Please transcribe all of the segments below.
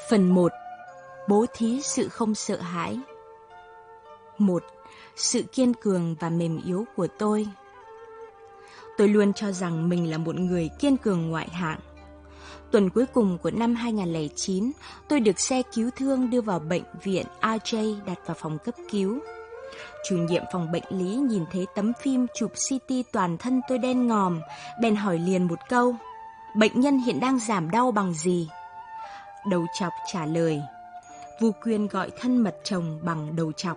Phần 1. Bố thí sự không sợ hãi. 1. Sự kiên cường và mềm yếu của tôi. Tôi luôn cho rằng mình là một người kiên cường ngoại hạng. Tuần cuối cùng của năm 2009, tôi được xe cứu thương đưa vào bệnh viện RJ đặt vào phòng cấp cứu. Chủ nhiệm phòng bệnh lý nhìn thấy tấm phim chụp CT toàn thân tôi đen ngòm, bèn hỏi liền một câu: bệnh nhân hiện đang giảm đau bằng gì? Đầu chọc trả lời: Vu Quyên gọi thân mật chồng bằng đầu chọc.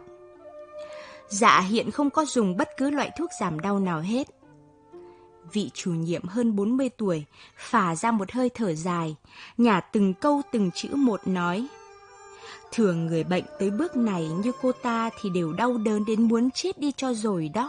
Dạ, hiện không có dùng bất cứ loại thuốc giảm đau nào hết. Vị chủ nhiệm hơn 40 tuổi phả ra một hơi thở dài, nhả từng câu từng chữ một nói: thường người bệnh tới bước này như cô ta thì đều đau đớn đến muốn chết đi cho rồi đó.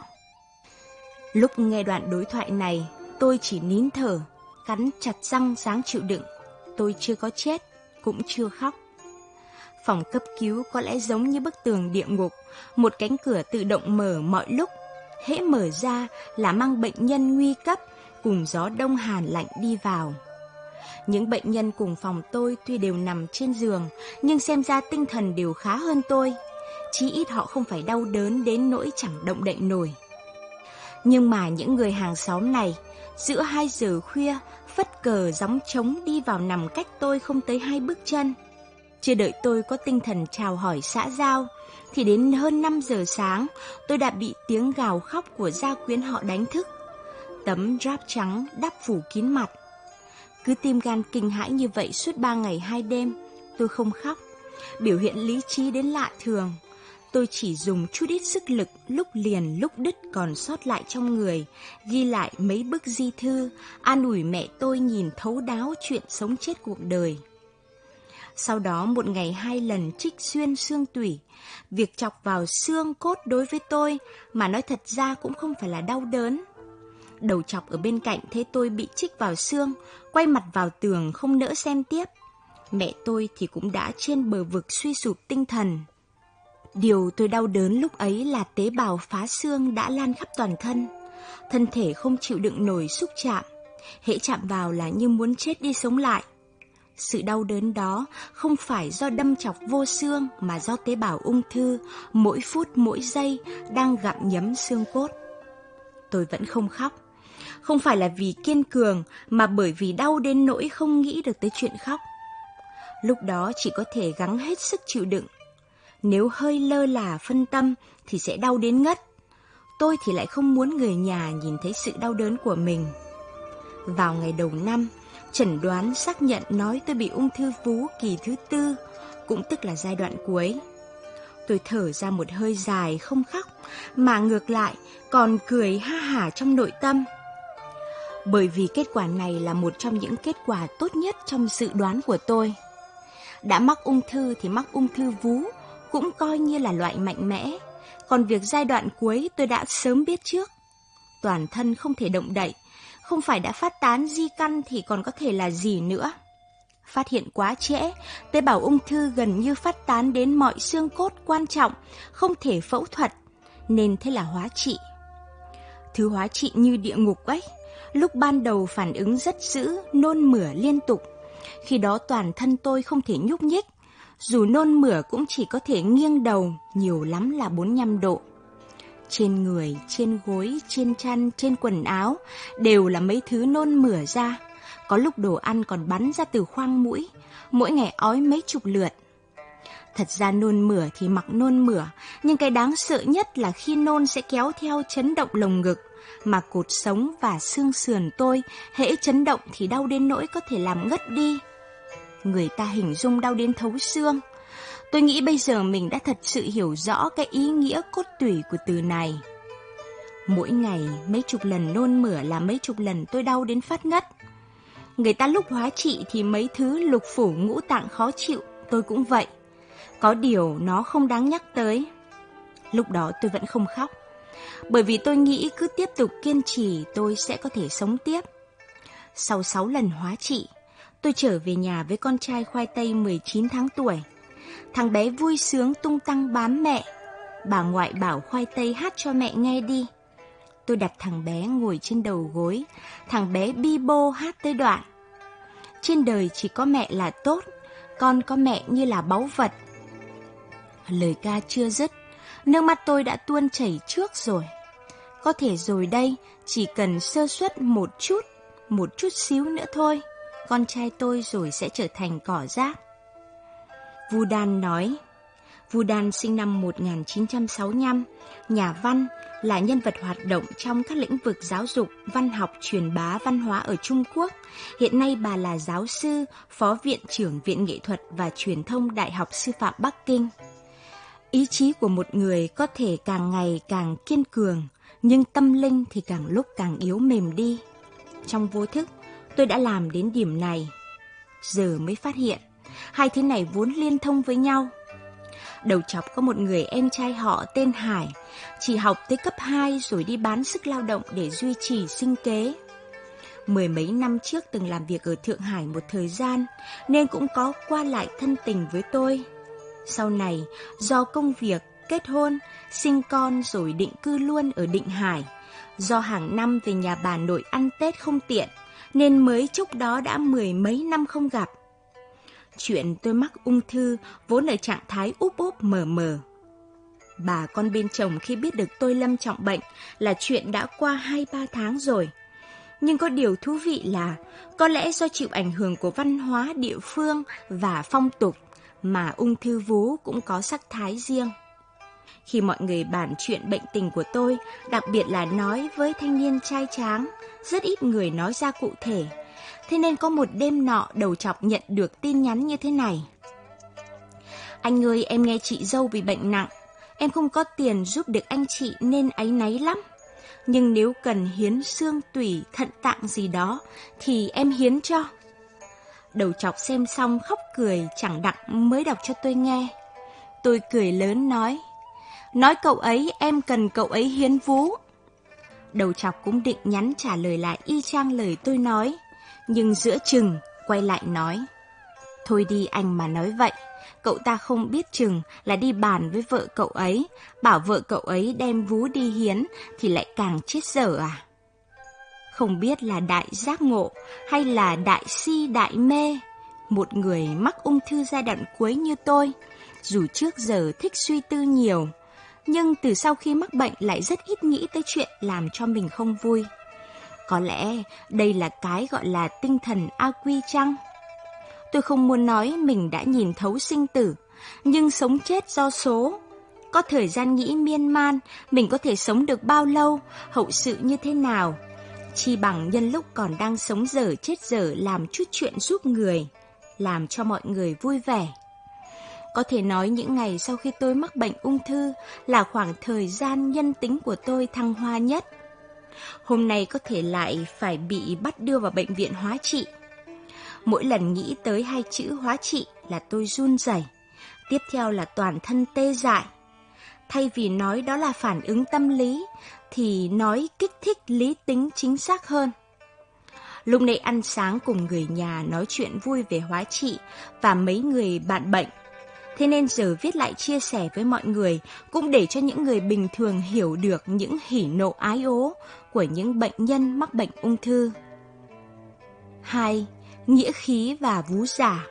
Lúc nghe đoạn đối thoại này, tôi chỉ nín thở, cắn chặt răng ráng chịu đựng. Tôi chưa có chết, cũng chưa khóc. Phòng cấp cứu có lẽ giống như bức tường địa ngục, một cánh cửa tự động mở mọi lúc. Hễ mở ra là mang bệnh nhân nguy cấp cùng gió đông hàn lạnh đi vào. Những bệnh nhân cùng phòng tôi tuy đều nằm trên giường, nhưng xem ra tinh thần đều khá hơn tôi. Chí ít họ không phải đau đớn đến nỗi chẳng động đậy nổi. Nhưng mà những người hàng xóm này, giữa 2 giờ khuya, phất cờ gióng trống đi vào nằm cách tôi không tới 2 bước chân. Chưa đợi tôi có tinh thần chào hỏi xã giao, thì đến hơn 5 giờ sáng, tôi đã bị tiếng gào khóc của gia quyến họ đánh thức. Tấm drap trắng đắp phủ kín mặt. Cứ tim gan kinh hãi như vậy suốt 3 ngày 2 đêm, tôi không khóc. Biểu hiện lý trí đến lạ thường. Tôi chỉ dùng chút ít sức lực lúc liền lúc đứt còn sót lại trong người, ghi lại mấy bức di thư, an ủi mẹ tôi nhìn thấu đáo chuyện sống chết cuộc đời. Sau đó một ngày 2 lần trích xuyên xương tủy. Việc chọc vào xương cốt đối với tôi mà nói thật ra cũng không phải là đau đớn. Đầu chọc ở bên cạnh thấy tôi bị trích vào xương, quay mặt vào tường không nỡ xem tiếp. Mẹ tôi thì cũng đã trên bờ vực suy sụp tinh thần. Điều tôi đau đớn lúc ấy là tế bào phá xương đã lan khắp toàn thân. Thân thể không chịu đựng nổi xúc chạm. Hễ chạm vào là như muốn chết đi sống lại. Sự đau đớn đó không phải do đâm chọc vô xương mà do tế bào ung thư mỗi phút mỗi giây đang gặm nhấm xương cốt. Tôi vẫn không khóc. Không phải là vì kiên cường mà bởi vì đau đến nỗi không nghĩ được tới chuyện khóc. Lúc đó chỉ có thể gắng hết sức chịu đựng. Nếu hơi lơ là phân tâm thì sẽ đau đến ngất. Tôi thì lại không muốn người nhà nhìn thấy sự đau đớn của mình. Vào ngày đầu năm, chẩn đoán xác nhận nói tôi bị ung thư vú kỳ thứ 4, cũng tức là giai đoạn cuối. Tôi thở ra một hơi dài không khóc, mà ngược lại còn cười ha hả trong nội tâm. Bởi vì kết quả này là một trong những kết quả tốt nhất trong dự đoán của tôi. Đã mắc ung thư thì mắc ung thư vú cũng coi như là loại mạnh mẽ. Còn việc giai đoạn cuối tôi đã sớm biết trước. Toàn thân không thể động đậy, không phải đã phát tán di căn thì còn có thể là gì nữa. Phát hiện quá trễ, tế bào ung thư gần như phát tán đến mọi xương cốt quan trọng, không thể phẫu thuật, nên thế là hóa trị. Thứ hóa trị như địa ngục ấy. Lúc ban đầu phản ứng rất dữ, nôn mửa liên tục. Khi đó toàn thân tôi không thể nhúc nhích. Dù nôn mửa cũng chỉ có thể nghiêng đầu, nhiều lắm là 45 độ. Trên người, trên gối, trên chăn, trên quần áo đều là mấy thứ nôn mửa ra. Có lúc đồ ăn còn bắn ra từ khoang mũi, mỗi ngày ói mấy chục lượt. Thật ra nôn mửa thì mặc nôn mửa, nhưng cái đáng sợ nhất là khi nôn sẽ kéo theo chấn động lồng ngực, mà cột sống và xương sườn tôi hễ chấn động thì đau đến nỗi có thể làm ngất đi. Người ta hình dung đau đến thấu xương. Tôi nghĩ bây giờ mình đã thật sự hiểu rõ cái ý nghĩa cốt tủy của từ này. Mỗi ngày mấy chục lần nôn mửa là mấy chục lần tôi đau đến phát ngất. Người ta lúc hóa trị thì mấy thứ lục phủ ngũ tạng khó chịu, tôi cũng vậy. Có điều nó không đáng nhắc tới. Lúc đó tôi vẫn không khóc, bởi vì tôi nghĩ cứ tiếp tục kiên trì tôi sẽ có thể sống tiếp. Sau 6 lần hóa trị, tôi trở về nhà với con trai khoai tây 19 tháng tuổi. Thằng bé vui sướng tung tăng bám mẹ. Bà ngoại bảo khoai tây hát cho mẹ nghe đi. Tôi đặt thằng bé ngồi trên đầu gối. Thằng bé bi bô hát tới đoạn: trên đời chỉ có mẹ là tốt, con có mẹ như là báu vật. Lời ca chưa dứt, nước mắt tôi đã tuôn chảy trước rồi. Có thể rồi đây, chỉ cần sơ suất một chút xíu nữa thôi, con trai tôi rồi sẽ trở thành cỏ rác. Vu Đan nói. Vu Đan sinh năm 1965, nhà văn, là nhân vật hoạt động trong các lĩnh vực giáo dục, văn học, truyền bá văn hóa ở Trung Quốc. Hiện nay bà là giáo sư, phó viện trưởng Viện Nghệ thuật và Truyền thông Đại học Sư phạm Bắc Kinh. Ý chí của một người có thể càng ngày càng kiên cường, nhưng tâm linh thì càng lúc càng yếu mềm đi. Trong vô thức, tôi đã làm đến điểm này. Giờ mới phát hiện, hai thứ này vốn liên thông với nhau. Đầu chọc có một người em trai họ tên Hải, chỉ học tới cấp 2 rồi đi bán sức lao động để duy trì sinh kế. Mười mấy năm trước từng làm việc ở Thượng Hải một thời gian, nên cũng có qua lại thân tình với tôi. Sau này, do công việc, kết hôn, sinh con rồi định cư luôn ở Định Hải. Do hàng năm về nhà bà nội ăn Tết không tiện, nên mới chốc đó đã mười mấy năm không gặp. Chuyện tôi mắc ung thư vốn ở trạng thái úp úp mờ mờ. Bà con bên chồng khi biết được tôi lâm trọng bệnh là chuyện đã qua 2-3 tháng rồi. Nhưng có điều thú vị là có lẽ do chịu ảnh hưởng của văn hóa địa phương và phong tục mà ung thư vú cũng có sắc thái riêng. Khi mọi người bàn chuyện bệnh tình của tôi, đặc biệt là nói với thanh niên trai tráng, rất ít người nói ra cụ thể. Thế nên có một đêm nọ đầu chọc nhận được tin nhắn như thế này. Anh ơi, em nghe chị dâu bị bệnh nặng. Em không có tiền giúp được anh chị nên áy náy lắm. Nhưng nếu cần hiến xương tủy, thận tạng gì đó thì em hiến cho. Đầu chọc xem xong khóc cười chẳng đặng mới đọc cho tôi nghe. Tôi cười lớn nói cậu ấy, em cần cậu ấy hiến vú. Đầu chọc cũng định nhắn trả lời lại y chang lời tôi nói, nhưng giữa chừng quay lại nói. Thôi đi anh mà nói vậy, cậu ta không biết chừng là đi bàn với vợ cậu ấy, bảo vợ cậu ấy đem vú đi hiến thì lại càng chết dở à. Không biết là đại giác ngộ hay là đại si đại mê, một người mắc ung thư giai đoạn cuối như tôi, dù trước giờ thích suy tư nhiều, nhưng từ sau khi mắc bệnh lại rất ít nghĩ tới chuyện làm cho mình không vui. Có lẽ đây là cái gọi là tinh thần A Quy chăng? Tôi không muốn nói mình đã nhìn thấu sinh tử, nhưng sống chết do số. Có thời gian nghĩ miên man, mình có thể sống được bao lâu, hậu sự như thế nào. Chi bằng nhân lúc còn đang sống dở chết dở làm chút chuyện giúp người, làm cho mọi người vui vẻ. Có thể nói những ngày sau khi tôi mắc bệnh ung thư là khoảng thời gian nhân tính của tôi thăng hoa nhất. Hôm nay có thể lại phải bị bắt đưa vào bệnh viện hóa trị. Mỗi lần nghĩ tới hai chữ hóa trị là tôi run rẩy. Tiếp theo là toàn thân tê dại. Thay vì nói đó là phản ứng tâm lý, thì nói kích thích lý tính chính xác hơn. Lúc nãy ăn sáng cùng người nhà nói chuyện vui về hóa trị và mấy người bạn bệnh. Thế nên giờ viết lại chia sẻ với mọi người, cũng để cho những người bình thường hiểu được những hỉ nộ ái ố của những bệnh nhân mắc bệnh ung thư. 2. Nghĩa khí và vú giả.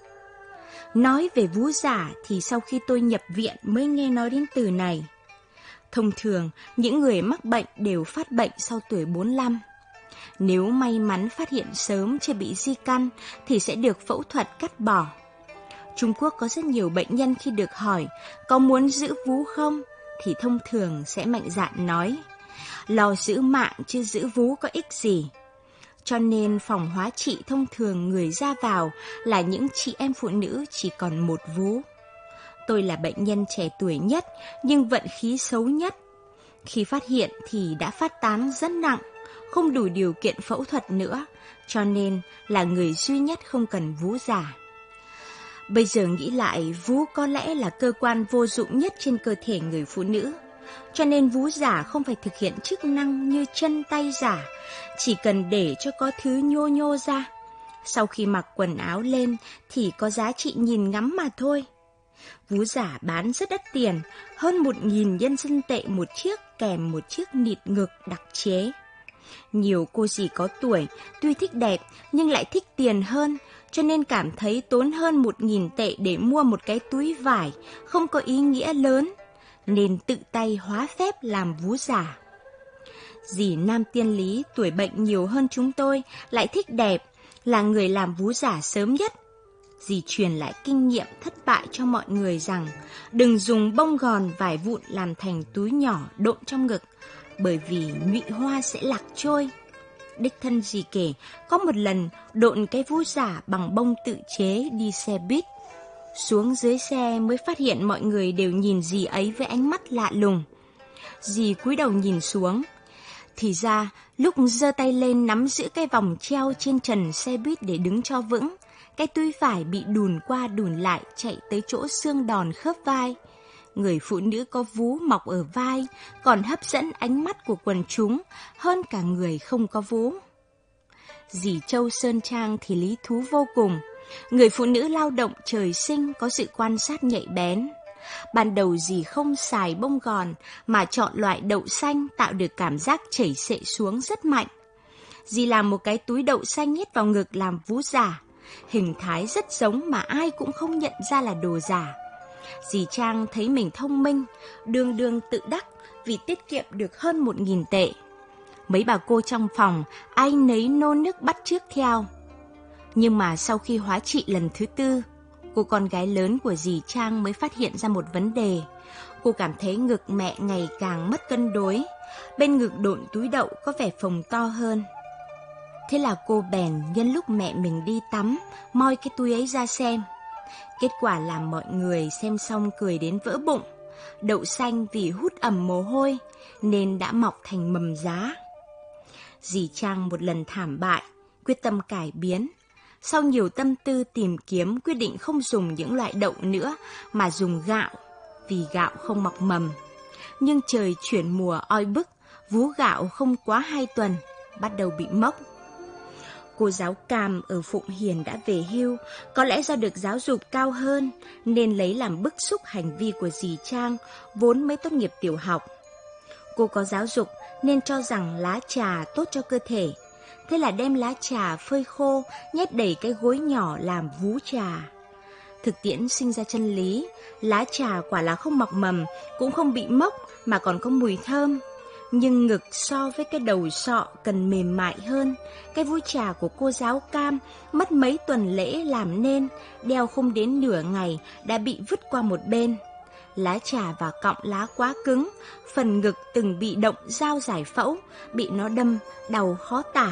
Nói về vú giả thì sau khi tôi nhập viện mới nghe nói đến từ này. Thông thường, những người mắc bệnh đều phát bệnh sau tuổi 45. Nếu may mắn phát hiện sớm chưa bị di căn thì sẽ được phẫu thuật cắt bỏ. Trung Quốc có rất nhiều bệnh nhân khi được hỏi có muốn giữ vú không thì thông thường sẽ mạnh dạn nói lo giữ mạng chứ giữ vú có ích gì. Cho nên phòng hóa trị thông thường người ra vào là những chị em phụ nữ chỉ còn một vú. Tôi là bệnh nhân trẻ tuổi nhất nhưng vận khí xấu nhất. Khi phát hiện thì đã phát tán rất nặng, không đủ điều kiện phẫu thuật nữa, cho nên là người duy nhất không cần vú giả. Bây giờ nghĩ lại, vú có lẽ là cơ quan vô dụng nhất trên cơ thể người phụ nữ. Cho nên vú giả không phải thực hiện chức năng như chân tay giả, chỉ cần để cho có thứ nhô nhô ra. Sau khi mặc quần áo lên thì có giá trị nhìn ngắm mà thôi. Vú giả bán rất đắt tiền, hơn 1.000 nhân dân tệ một chiếc kèm một chiếc nịt ngực đặc chế. Nhiều cô dì có tuổi, tuy thích đẹp nhưng lại thích tiền hơn, cho nên cảm thấy tốn hơn 1.000 tệ để mua một cái túi vải không có ý nghĩa lớn, nên tự tay hóa phép làm vú giả. Dì Nam Tiên Lý tuổi bệnh nhiều hơn chúng tôi, lại thích đẹp, là người làm vú giả sớm nhất. Dì truyền lại kinh nghiệm thất bại cho mọi người rằng đừng dùng bông gòn vải vụn làm thành túi nhỏ độn trong ngực, bởi vì nhụy hoa sẽ lạc trôi. Đích thân dì kể, có một lần độn cái vú giả bằng bông tự chế đi xe buýt. Xuống dưới xe mới phát hiện mọi người đều nhìn dì ấy với ánh mắt lạ lùng. Dì cúi đầu nhìn xuống. Thì ra, lúc giơ tay lên nắm giữ cái vòng treo trên trần xe buýt để đứng cho vững, cái túi vải bị đùn qua đùn lại chạy tới chỗ xương đòn khớp vai. Người phụ nữ có vú mọc ở vai còn hấp dẫn ánh mắt của quần chúng hơn cả người không có vú. Dì Châu Sơn Trang thì lý thú vô cùng. Người phụ nữ lao động trời sinh có sự quan sát nhạy bén. Ban đầu dì không xài bông gòn mà chọn loại đậu xanh tạo được cảm giác chảy xệ xuống rất mạnh. Dì làm một cái túi đậu xanh nhét vào ngực làm vú giả. Hình thái rất giống mà ai cũng không nhận ra là đồ giả. Dì Trang thấy mình thông minh, đương đương tự đắc vì tiết kiệm được hơn 1.000 tệ. Mấy bà cô trong phòng ai nấy nôn nức bắt chước theo. Nhưng mà sau khi hóa trị lần thứ 4, cô con gái lớn của dì Trang mới phát hiện ra một vấn đề. Cô cảm thấy ngực mẹ ngày càng mất cân đối, bên ngực độn túi đậu có vẻ phồng to hơn. Thế là cô bèn nhân lúc mẹ mình đi tắm, moi cái túi ấy ra xem. Kết quả là mọi người xem xong cười đến vỡ bụng. Đậu xanh vì hút ẩm mồ hôi nên đã mọc thành mầm giá. Dì Trang một lần thảm bại, quyết tâm cải biến. Sau nhiều tâm tư tìm kiếm, quyết định không dùng những loại đậu nữa mà dùng gạo, vì gạo không mọc mầm. Nhưng trời chuyển mùa oi bức, vú gạo không quá 2 tuần, bắt đầu bị mốc. Cô giáo Cam ở Phụng Hiền đã về hưu, có lẽ do được giáo dục cao hơn nên lấy làm bức xúc hành vi của dì Trang, vốn mới tốt nghiệp tiểu học. Cô có giáo dục nên cho rằng lá trà tốt cho cơ thể. Thế là đem lá trà phơi khô, nhét đầy cái gối nhỏ làm vú trà. Thực tiễn sinh ra chân lý, lá trà quả là không mọc mầm, cũng không bị mốc mà còn có mùi thơm. Nhưng ngực so với cái đầu sọ cần mềm mại hơn. Cái vú trà của cô giáo Cam mất mấy tuần lễ làm nên, đeo không đến nửa ngày đã bị vứt qua một bên. Lá trà và cọng lá quá cứng, phần ngực từng bị động dao giải phẫu, bị nó đâm, đau khó tả.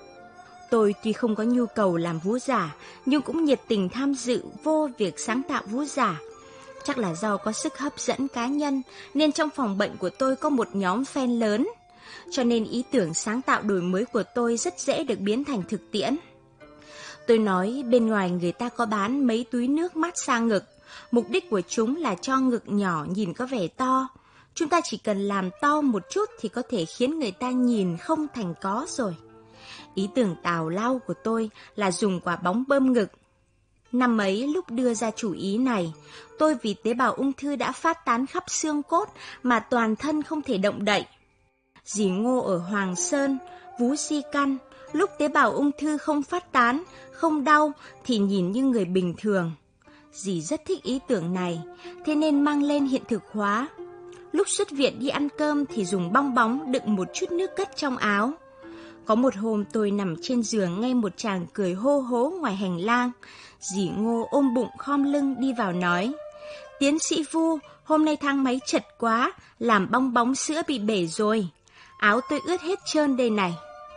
Tôi tuy không có nhu cầu làm vú giả, nhưng cũng nhiệt tình tham dự vô việc sáng tạo vú giả. Chắc là do có sức hấp dẫn cá nhân, nên trong phòng bệnh của tôi có một nhóm fan lớn. Cho nên ý tưởng sáng tạo đổi mới của tôi rất dễ được biến thành thực tiễn. Tôi nói bên ngoài người ta có bán mấy túi nước massage ngực. Mục đích của chúng là cho ngực nhỏ nhìn có vẻ to. Chúng ta chỉ cần làm to một chút thì có thể khiến người ta nhìn không thành có rồi. Ý tưởng tào lao của tôi là dùng quả bóng bơm ngực. Năm ấy lúc đưa ra chủ ý này, tôi vì tế bào ung thư đã phát tán khắp xương cốt mà toàn thân không thể động đậy. Dì Ngô ở Hoàng Sơn, vú di căn, lúc tế bào ung thư không phát tán, không đau thì nhìn như người bình thường. Dì rất thích ý tưởng này, thế nên mang lên hiện thực hóa. Lúc xuất viện đi ăn cơm thì dùng bong bóng đựng một chút nước cất trong áo. Có một hôm tôi nằm trên giường nghe một chàng cười hô hố ngoài hành lang. Dì Ngô ôm bụng khom lưng đi vào nói: "Tiến sĩ Vu, hôm nay thang máy chật quá, làm bong bóng sữa bị bể rồi. Áo tôi ướt hết trơn đây này."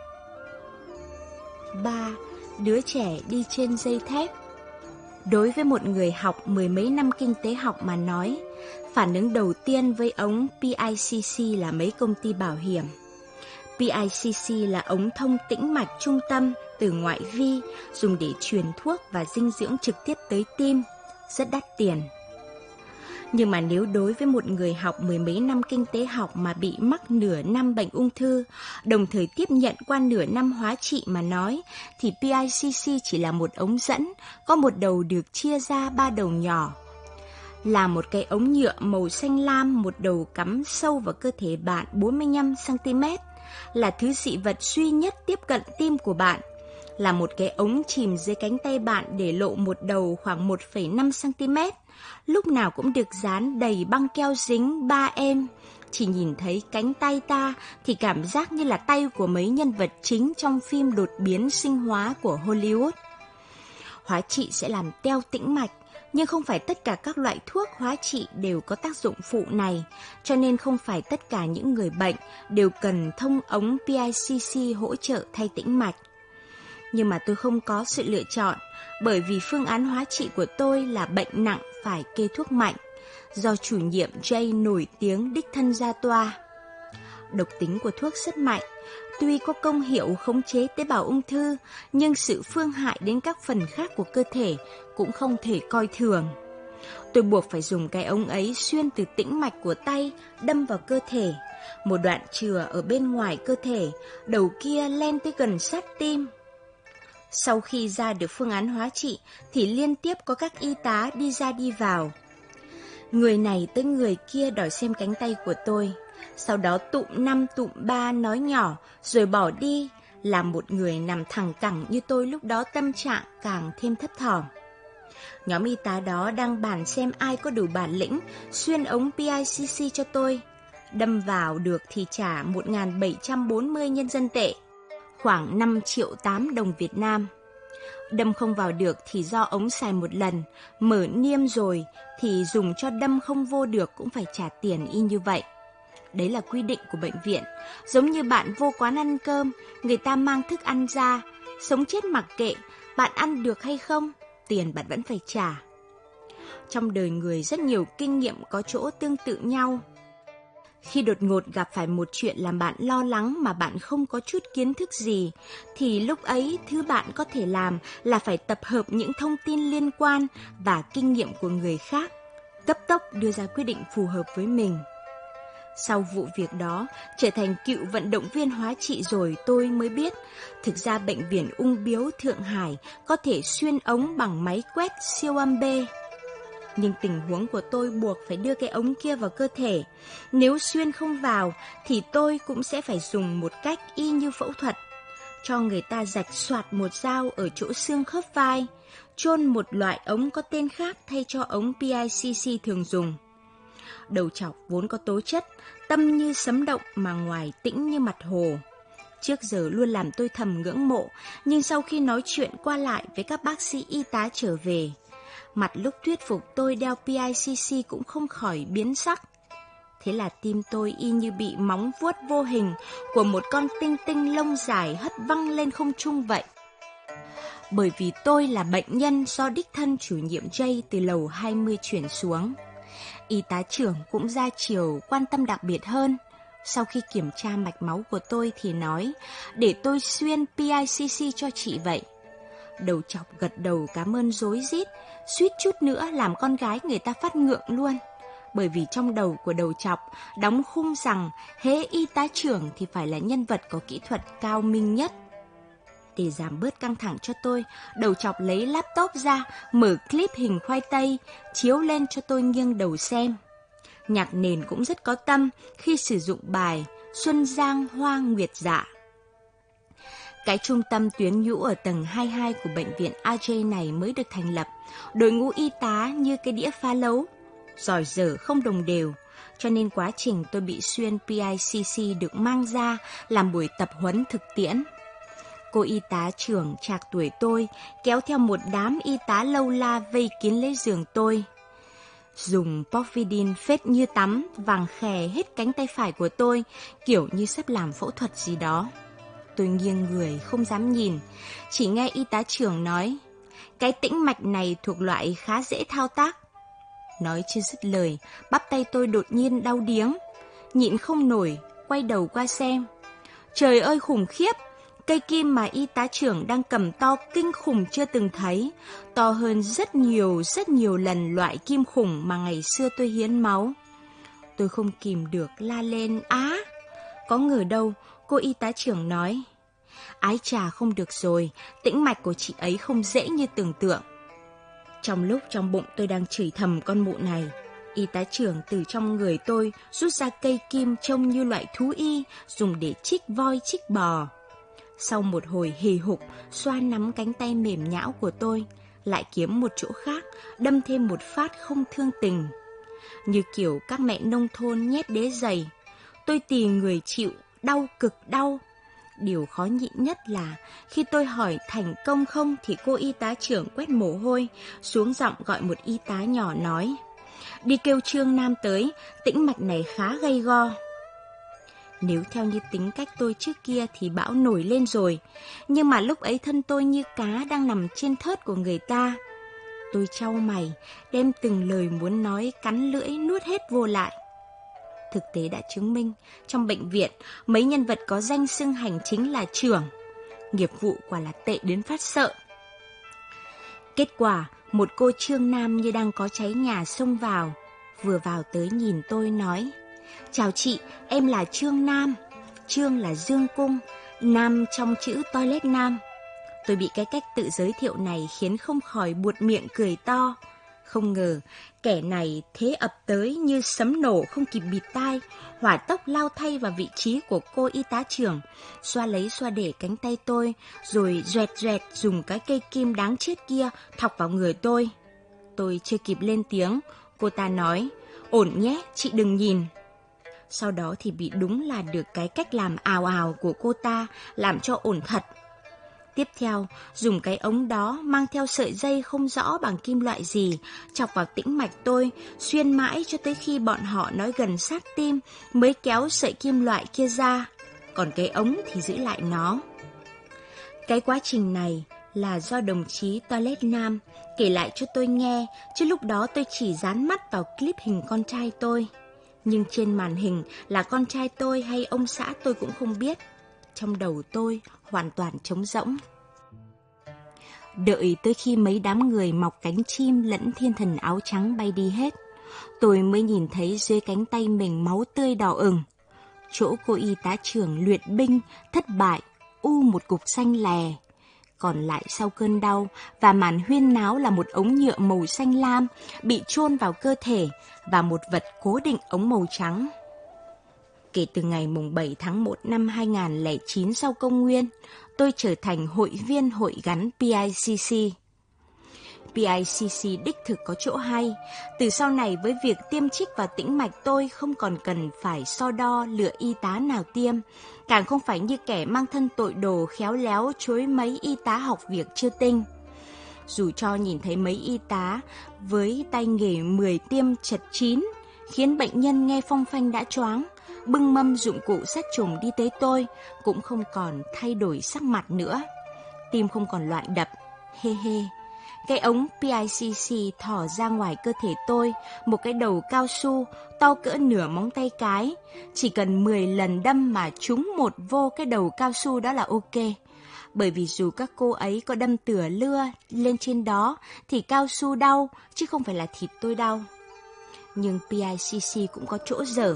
3. Đứa trẻ đi trên dây thép. Đối với một người học mười mấy năm kinh tế học mà nói, phản ứng đầu tiên với ống PICC là mấy công ty bảo hiểm. PICC là ống thông tĩnh mạch trung tâm từ ngoại vi, dùng để truyền thuốc và dinh dưỡng trực tiếp tới tim, rất đắt tiền. Nhưng mà nếu đối với một người học mười mấy năm kinh tế học mà bị mắc nửa năm bệnh ung thư, đồng thời tiếp nhận qua nửa năm hóa trị mà nói, thì PICC chỉ là một ống dẫn, có một đầu được chia ra 3 đầu nhỏ. Là một cái ống nhựa màu xanh lam, một đầu cắm sâu vào cơ thể bạn 45cm, là thứ dị vật duy nhất tiếp cận tim của bạn. là một cái ống chìm dưới cánh tay bạn để lộ một đầu khoảng 1,5 cm, lúc nào cũng được dán đầy băng keo dính 3M. Chỉ nhìn thấy cánh tay ta thì cảm giác như là tay của mấy nhân vật chính trong phim đột biến sinh hóa của Hollywood. Hóa trị sẽ làm teo tĩnh mạch, nhưng không phải tất cả các loại thuốc hóa trị đều có tác dụng phụ này, cho nên không phải tất cả những người bệnh đều cần thông ống PICC hỗ trợ thay tĩnh mạch. Nhưng mà tôi không có sự lựa chọn, bởi vì phương án hóa trị của tôi là bệnh nặng phải kê thuốc mạnh, do chủ nhiệm Jay nổi tiếng đích thân ra toa. Độc tính của thuốc rất mạnh, tuy có công hiệu khống chế tế bào ung thư, nhưng sự phương hại đến các phần khác của cơ thể cũng không thể coi thường. Tôi buộc phải dùng cái ống ấy xuyên từ tĩnh mạch của tay đâm vào cơ thể, một đoạn chừa ở bên ngoài cơ thể, đầu kia len tới gần sát tim. Sau khi ra được phương án hóa trị thì liên tiếp có các y tá đi ra đi vào. Người này tới người kia đòi xem cánh tay của tôi, sau đó tụm 5 tụm 3 nói nhỏ rồi bỏ đi, làm một người nằm thẳng cẳng như tôi lúc đó tâm trạng càng thêm thấp thỏm. Nhóm y tá đó đang bàn xem ai có đủ bản lĩnh xuyên ống PICC cho tôi. Đâm vào được thì trả 1.740 nhân dân tệ, khoảng 5,8 triệu đồng Việt Nam. Đâm không vào được thì do ống xài một lần, mở niêm rồi thì dùng cho đâm không vô được cũng phải trả tiền y như vậy. Đấy là quy định của bệnh viện, giống như bạn vô quán ăn cơm, người ta mang thức ăn ra, sống chết mặc kệ, bạn ăn được hay không, tiền bạn vẫn phải trả. Trong đời người rất nhiều kinh nghiệm có chỗ tương tự nhau. Khi đột ngột gặp phải một chuyện làm bạn lo lắng mà bạn không có chút kiến thức gì, thì lúc ấy thứ bạn có thể làm là phải tập hợp những thông tin liên quan và kinh nghiệm của người khác, cấp tốc đưa ra quyết định phù hợp với mình. Sau vụ việc đó, trở thành cựu vận động viên hóa trị rồi tôi mới biết, thực ra bệnh viện ung bướu Thượng Hải có thể xuyên ống bằng máy quét siêu âm B. Nhưng tình huống của tôi buộc phải đưa cái ống kia vào cơ thể. Nếu xuyên không vào thì tôi cũng sẽ phải dùng một cách y như phẫu thuật. Cho người ta rạch xoạt một dao ở chỗ xương khớp vai, chôn một loại ống có tên khác thay cho ống PICC thường dùng. Đầu trọc vốn có tố chất, tâm như sấm động mà ngoài tĩnh như mặt hồ. Trước giờ luôn làm tôi thầm ngưỡng mộ, nhưng sau khi nói chuyện qua lại với các bác sĩ y tá trở về, mặt lúc thuyết phục tôi đeo PICC cũng không khỏi biến sắc. Thế là tim tôi y như bị móng vuốt vô hình của một con tinh tinh lông dài hất văng lên không trung vậy. Bởi vì tôi là bệnh nhân do đích thân chủ nhiệm Jay từ lầu 20 chuyển xuống. Y tá trưởng cũng ra chiều quan tâm đặc biệt hơn. Sau khi kiểm tra mạch máu của tôi thì nói, để tôi xuyên PICC cho chị vậy. Đầu trọc gật đầu cảm ơn rối rít, suýt chút nữa làm con gái người ta phát ngượng luôn. Bởi vì trong đầu của đầu trọc đóng khung rằng hễ y tá trưởng thì phải là nhân vật có kỹ thuật cao minh nhất. Để giảm bớt căng thẳng cho tôi, đầu trọc lấy laptop ra, mở clip hình khoai tây, chiếu lên cho tôi nghiêng đầu xem. Nhạc nền cũng rất có tâm khi sử dụng bài Xuân Giang Hoa Nguyệt Dạ. Cái trung tâm tuyến nhũ ở tầng 22 của bệnh viện AJ này mới được thành lập. Đội ngũ y tá như cái đĩa phá lấu, giỏi dở không đồng đều. Cho nên quá trình tôi bị xuyên PICC được mang ra làm buổi tập huấn thực tiễn. Cô y tá trưởng trạc tuổi tôi kéo theo một đám y tá lâu la vây kín lấy giường tôi. Dùng Povidin phết như tắm, vàng khè hết cánh tay phải của tôi, kiểu như sắp làm phẫu thuật gì đó. Tôi nghiêng người không dám nhìn, chỉ nghe y tá trưởng nói, cái tĩnh mạch này thuộc loại khá dễ thao tác. Nói chưa dứt lời, bắp tay tôi đột nhiên đau điếng, nhịn không nổi, quay đầu qua xem. Trời ơi khủng khiếp! Cây kim mà y tá trưởng đang cầm to kinh khủng chưa từng thấy, to hơn rất nhiều lần loại kim khủng mà ngày xưa tôi hiến máu. Tôi không kìm được la lên á. Có ngờ đâu, cô y tá trưởng nói, ái chà không được rồi, tĩnh mạch của chị ấy không dễ như tưởng tượng. Trong lúc trong bụng tôi đang chửi thầm con mụ này, y tá trưởng từ trong người tôi rút ra cây kim trông như loại thú y dùng để chích voi chích bò. Sau một hồi hì hục xoa nắm cánh tay mềm nhão của tôi, lại kiếm một chỗ khác, đâm thêm một phát không thương tình. Như kiểu các mẹ nông thôn nhét đế giày, tôi tì người chịu, đau cực đau. Điều khó nhịn nhất là khi tôi hỏi thành công không thì cô y tá trưởng quét mồ hôi, xuống giọng gọi một y tá nhỏ nói: "Đi kêu Trương Nam tới, tĩnh mạch này khá gay go." Nếu theo như tính cách tôi trước kia thì bão nổi lên rồi, nhưng mà lúc ấy thân tôi như cá đang nằm trên thớt của người ta. Tôi chau mày, đem từng lời muốn nói cắn lưỡi nuốt hết vô lại. Thực tế đã chứng minh, trong bệnh viện, mấy nhân vật có danh xưng hành chính là trưởng. Nghiệp vụ quả là tệ đến phát sợ. Kết quả, một cô Trương Nam như đang có cháy nhà xông vào. Vừa vào tới nhìn tôi nói: "Chào chị, em là Trương Nam." Trương là dương cung, Nam trong chữ toilet nam. Tôi bị cái cách tự giới thiệu này khiến không khỏi buột miệng cười to. Không ngờ, kẻ này thế ập tới như sấm nổ không kịp bịt tai, hỏa tốc lao thay vào vị trí của cô y tá trưởng, xoa lấy xoa để cánh tay tôi, rồi doẹt doẹt dùng cái cây kim đáng chết kia thọc vào người tôi. Tôi chưa kịp lên tiếng, cô ta nói: "Ổn nhé, chị đừng nhìn." Sau đó thì bị đúng là được cái cách làm ào ào của cô ta, làm cho ổn thật. Tiếp theo, dùng cái ống đó mang theo sợi dây không rõ bằng kim loại gì, chọc vào tĩnh mạch tôi, xuyên mãi cho tới khi bọn họ nói gần sát tim mới kéo sợi kim loại kia ra, còn cái ống thì giữ lại nó. Cái quá trình này là do đồng chí Toilet Nam kể lại cho tôi nghe, chứ lúc đó tôi chỉ dán mắt vào clip hình con trai tôi. Nhưng trên màn hình là con trai tôi hay ông xã tôi cũng không biết. Trong đầu tôi hoàn toàn trống rỗng. Đợi tới khi mấy đám người mọc cánh chim lẫn thiên thần áo trắng bay đi hết, tôi mới nhìn thấy dưới cánh tay mình máu tươi đỏ ửng. Chỗ cô y tá trưởng luyện binh thất bại, một cục xanh lè. Còn lại sau cơn đau và màn huyên náo là một ống nhựa màu xanh lam bị chôn vào cơ thể và một vật cố định ống màu trắng. Kể từ ngày 7 tháng 1 năm 2009 sau công nguyên, tôi trở thành hội viên hội gắn PICC. PICC đích thực có chỗ hay. Từ sau này với việc tiêm trích vào tĩnh mạch tôi không còn cần phải so đo lựa y tá nào tiêm, càng không phải như kẻ mang thân tội đồ khéo léo chối mấy y tá học việc chưa tinh. Dù cho nhìn thấy mấy y tá với tay nghề 10 tiêm chật 9, khiến bệnh nhân nghe phong phanh đã choáng, bưng mâm dụng cụ sát trùng đi tới tôi, cũng không còn thay đổi sắc mặt nữa. Tim không còn loạn đập, hê hê. Cái ống PICC thỏ ra ngoài cơ thể tôi, một cái đầu cao su to cỡ nửa móng tay cái. Chỉ cần 10 lần đâm mà trúng một vô cái đầu cao su đó là ok. Bởi vì dù các cô ấy có đâm tửa lưa lên trên đó thì cao su đau, chứ không phải là thịt tôi đau. Nhưng PICC cũng có chỗ dở.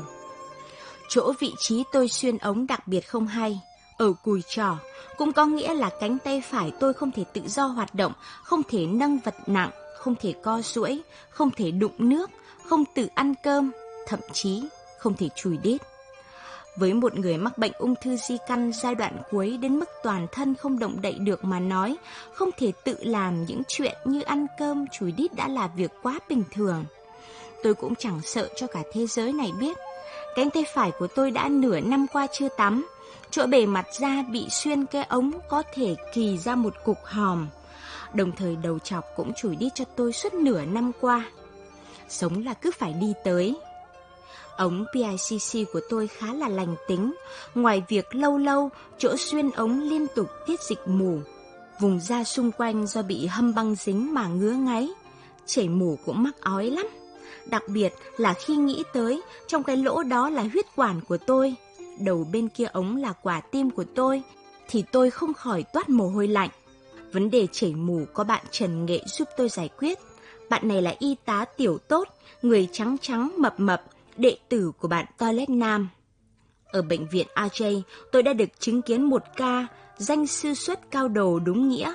Chỗ vị trí tôi xuyên ống đặc biệt không hay. Ở cùi trỏ, cũng có nghĩa là cánh tay phải tôi không thể tự do hoạt động, không thể nâng vật nặng, không thể co duỗi, không thể đụng nước, không tự ăn cơm, thậm chí không thể chùi đít. Với một người mắc bệnh ung thư di căn giai đoạn cuối đến mức toàn thân không động đậy được mà nói, không thể tự làm những chuyện như ăn cơm, chùi đít đã là việc quá bình thường. Tôi cũng chẳng sợ cho cả thế giới này biết. Cánh tay phải của tôi đã nửa năm qua chưa tắm. Chỗ bề mặt da bị xuyên cái ống có thể kỳ ra một cục hòm. Đồng thời đầu chọc cũng chùi đít cho tôi suốt nửa năm qua. Sống là cứ phải đi tới. Ống PICC của tôi khá là lành tính. Ngoài việc lâu lâu chỗ xuyên ống liên tục tiết dịch mù, vùng da xung quanh do bị hâm băng dính mà ngứa ngáy, chảy mủ cũng mắc ói lắm. Đặc biệt là khi nghĩ tới trong cái lỗ đó là huyết quản của tôi, đầu bên kia ống là quả tim của tôi, thì tôi không khỏi toát mồ hôi lạnh. Vấn đề chảy mủ có bạn Trần Nghệ giúp tôi giải quyết. Bạn này là y tá tiểu tốt, người trắng trắng mập mập, đệ tử của bạn Toilet Nam. Ở bệnh viện AJ, tôi đã được chứng kiến một ca danh sư xuất cao đồ đúng nghĩa.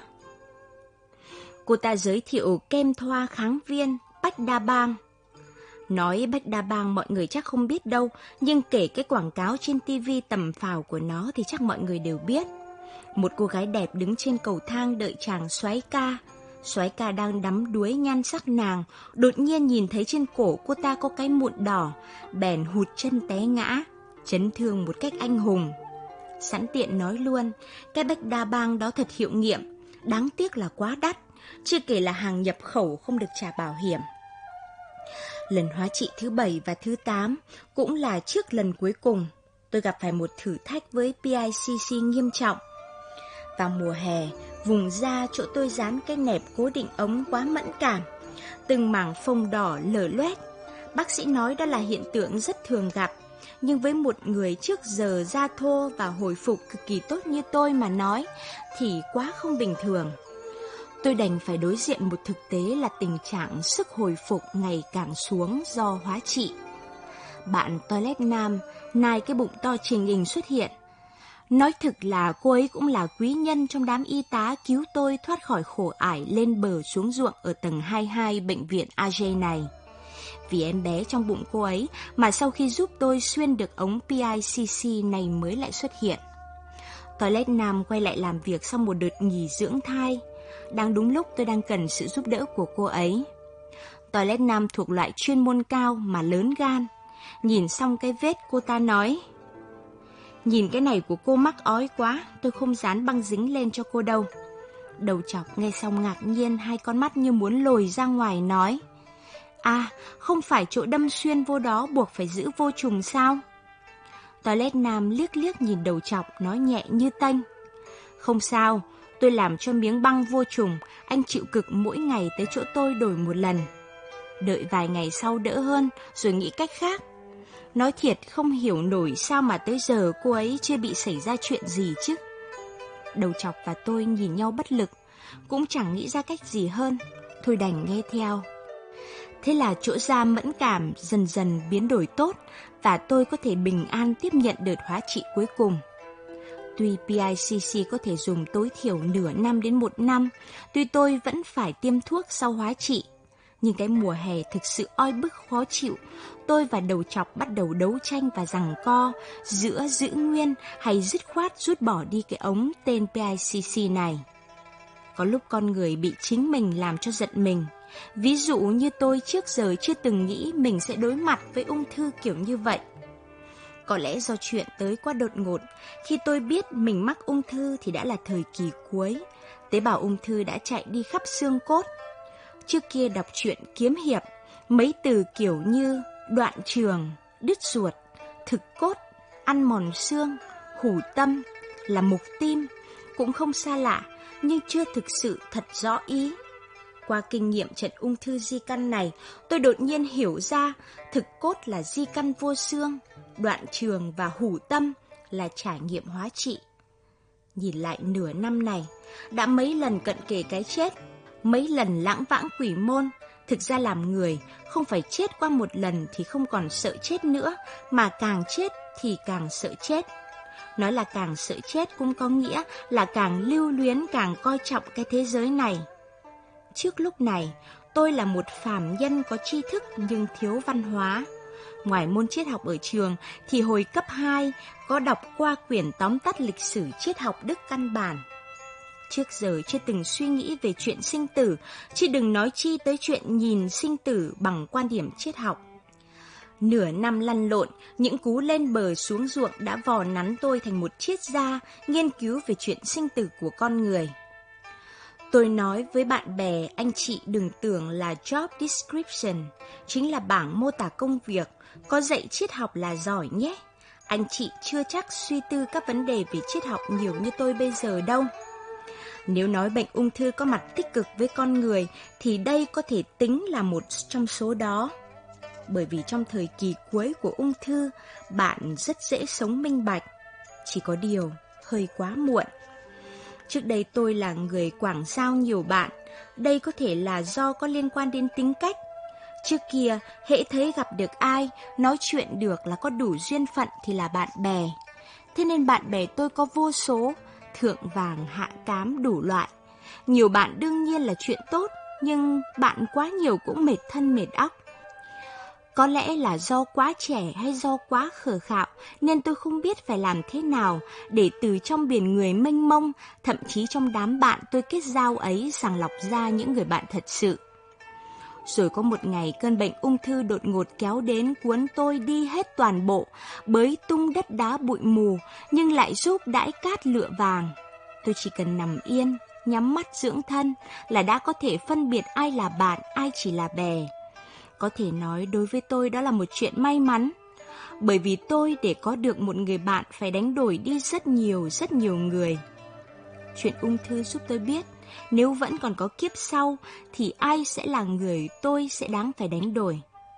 Cô ta giới thiệu kem thoa kháng viên Bách Đa Bang. Nói Bách Đa Bang mọi người chắc không biết đâu, nhưng kể cái quảng cáo trên TV tầm phào của nó thì chắc mọi người đều biết. Một cô gái đẹp đứng trên cầu thang đợi chàng soái ca. Soái ca đang đắm đuối nhan sắc nàng, đột nhiên nhìn thấy trên cổ cô ta có cái mụn đỏ, bèn hụt chân té ngã, chấn thương một cách anh hùng. Sẵn tiện nói luôn, cái bách đa bang đó thật hiệu nghiệm, đáng tiếc là quá đắt, chưa kể là hàng nhập khẩu không được trả bảo hiểm. Lần hóa trị thứ 7 và thứ 8 cũng là trước lần cuối cùng, tôi gặp phải một thử thách với PICC nghiêm trọng. Vào mùa hè, vùng da chỗ tôi dán cái nẹp cố định ống quá mẫn cảm, từng mảng phồng đỏ lở loét. Bác sĩ nói đó là hiện tượng rất thường gặp, nhưng với một người trước giờ da thô và hồi phục cực kỳ tốt như tôi mà nói thì quá không bình thường. Tôi đành phải đối diện một thực tế là tình trạng sức hồi phục ngày càng xuống do hóa trị. Bạn toilet nam nai cái bụng to trình hình xuất hiện. Nói thực là cô ấy cũng là quý nhân trong đám y tá cứu tôi thoát khỏi khổ ải lên bờ xuống ruộng ở tầng 22 bệnh viện AJ này. Vì em bé trong bụng cô ấy mà sau khi giúp tôi xuyên được ống PICC này mới lại xuất hiện. Toilet nam quay lại làm việc sau một đợt nghỉ dưỡng thai. Đang đúng lúc tôi đang cần sự giúp đỡ của cô ấy. Toilet nam thuộc loại chuyên môn cao mà lớn gan. Nhìn xong cái vết cô ta nói: "Nhìn cái này của cô mắc ói quá, tôi không dán băng dính lên cho cô đâu." Đầu chọc nghe xong ngạc nhiên, hai con mắt như muốn lồi ra ngoài nói: "À, không phải chỗ đâm xuyên vô đó buộc phải giữ vô trùng sao?" Toilet nam liếc liếc nhìn đầu chọc, nói nhẹ như tênh: "Không sao, tôi làm cho miếng băng vô trùng, anh chịu cực mỗi ngày tới chỗ tôi đổi một lần. Đợi vài ngày sau đỡ hơn, rồi nghĩ cách khác." Nói thiệt không hiểu nổi sao mà tới giờ cô ấy chưa bị xảy ra chuyện gì chứ. Đầu chọc và tôi nhìn nhau bất lực, cũng chẳng nghĩ ra cách gì hơn, thôi đành nghe theo. Thế là chỗ da mẫn cảm dần dần biến đổi tốt và tôi có thể bình an tiếp nhận đợt hóa trị cuối cùng. Tuy PICC có thể dùng tối thiểu nửa năm đến 1 năm, tuy tôi vẫn phải tiêm thuốc sau hóa trị, nhưng cái mùa hè thực sự oi bức khó chịu. Tôi và đầu chọc bắt đầu đấu tranh và giằng co giữa giữ nguyên hay dứt khoát rút bỏ đi cái ống tên PICC này. Có lúc con người bị chính mình làm cho giận mình. Ví dụ như tôi trước giờ chưa từng nghĩ mình sẽ đối mặt với ung thư kiểu như vậy. Có lẽ do chuyện tới quá đột ngột, khi tôi biết mình mắc ung thư thì đã là thời kỳ cuối. Tế bào ung thư đã chạy đi khắp xương cốt. Trước kia đọc truyện kiếm hiệp, mấy từ kiểu như đoạn trường, đứt ruột, thực cốt, ăn mòn xương, hủ tâm, là mục tim cũng không xa lạ, nhưng chưa thực sự thật rõ ý. Qua kinh nghiệm trận ung thư di căn này, tôi đột nhiên hiểu ra thực cốt là di căn vô xương, đoạn trường và hủ tâm là trải nghiệm hóa trị. Nhìn lại nửa năm này, đã mấy lần cận kề cái chết, mấy lần lãng vãng quỷ môn. Thực ra làm người, không phải chết qua một lần thì không còn sợ chết nữa, mà càng chết thì càng sợ chết. Nói là càng sợ chết cũng có nghĩa là càng lưu luyến, càng coi trọng cái thế giới này. Trước lúc này, tôi là một phàm nhân có tri thức nhưng thiếu văn hóa. Ngoài môn triết học ở trường thì hồi cấp 2 có đọc qua quyển tóm tắt lịch sử triết học Đức căn bản. Trước giờ chưa từng suy nghĩ về chuyện sinh tử, chứ đừng nói chi tới chuyện nhìn sinh tử bằng quan điểm triết học. Nửa năm lăn lộn, những cú lên bờ xuống ruộng đã vò nắn tôi thành một triết gia nghiên cứu về chuyện sinh tử của con người. Tôi nói với bạn bè, anh chị đừng tưởng là job description, chính là bảng mô tả công việc, có dạy triết học là giỏi nhé. Anh chị chưa chắc suy tư các vấn đề về triết học nhiều như tôi bây giờ đâu. Nếu nói bệnh ung thư có mặt tích cực với con người thì đây có thể tính là một trong số đó. Bởi vì trong thời kỳ cuối của ung thư, bạn rất dễ sống minh bạch. Chỉ có điều, hơi quá muộn. Trước đây tôi là người quảng giao nhiều bạn. Đây có thể là do có liên quan đến tính cách. Trước kia, hễ thấy gặp được ai, nói chuyện được là có đủ duyên phận thì là bạn bè. Thế nên bạn bè tôi có vô số, thượng vàng hạ cám đủ loại. Nhiều bạn đương nhiên là chuyện tốt, nhưng bạn quá nhiều cũng mệt thân mệt óc. Có lẽ là do quá trẻ hay do quá khờ khạo nên tôi không biết phải làm thế nào để từ trong biển người mênh mông, thậm chí trong đám bạn tôi kết giao ấy sàng lọc ra những người bạn thật sự. Rồi có một ngày cơn bệnh ung thư đột ngột kéo đến cuốn tôi đi hết toàn bộ, bới tung đất đá bụi mù nhưng lại giúp đãi cát lựa vàng. Tôi chỉ cần nằm yên, nhắm mắt dưỡng thân là đã có thể phân biệt ai là bạn, ai chỉ là bè. Có thể nói đối với tôi đó là một chuyện may mắn. Bởi vì tôi để có được một người bạn phải đánh đổi đi rất nhiều người. Chuyện ung thư giúp tôi biết nếu vẫn còn có kiếp sau thì ai sẽ là người tôi sẽ đáng phải đánh đổi.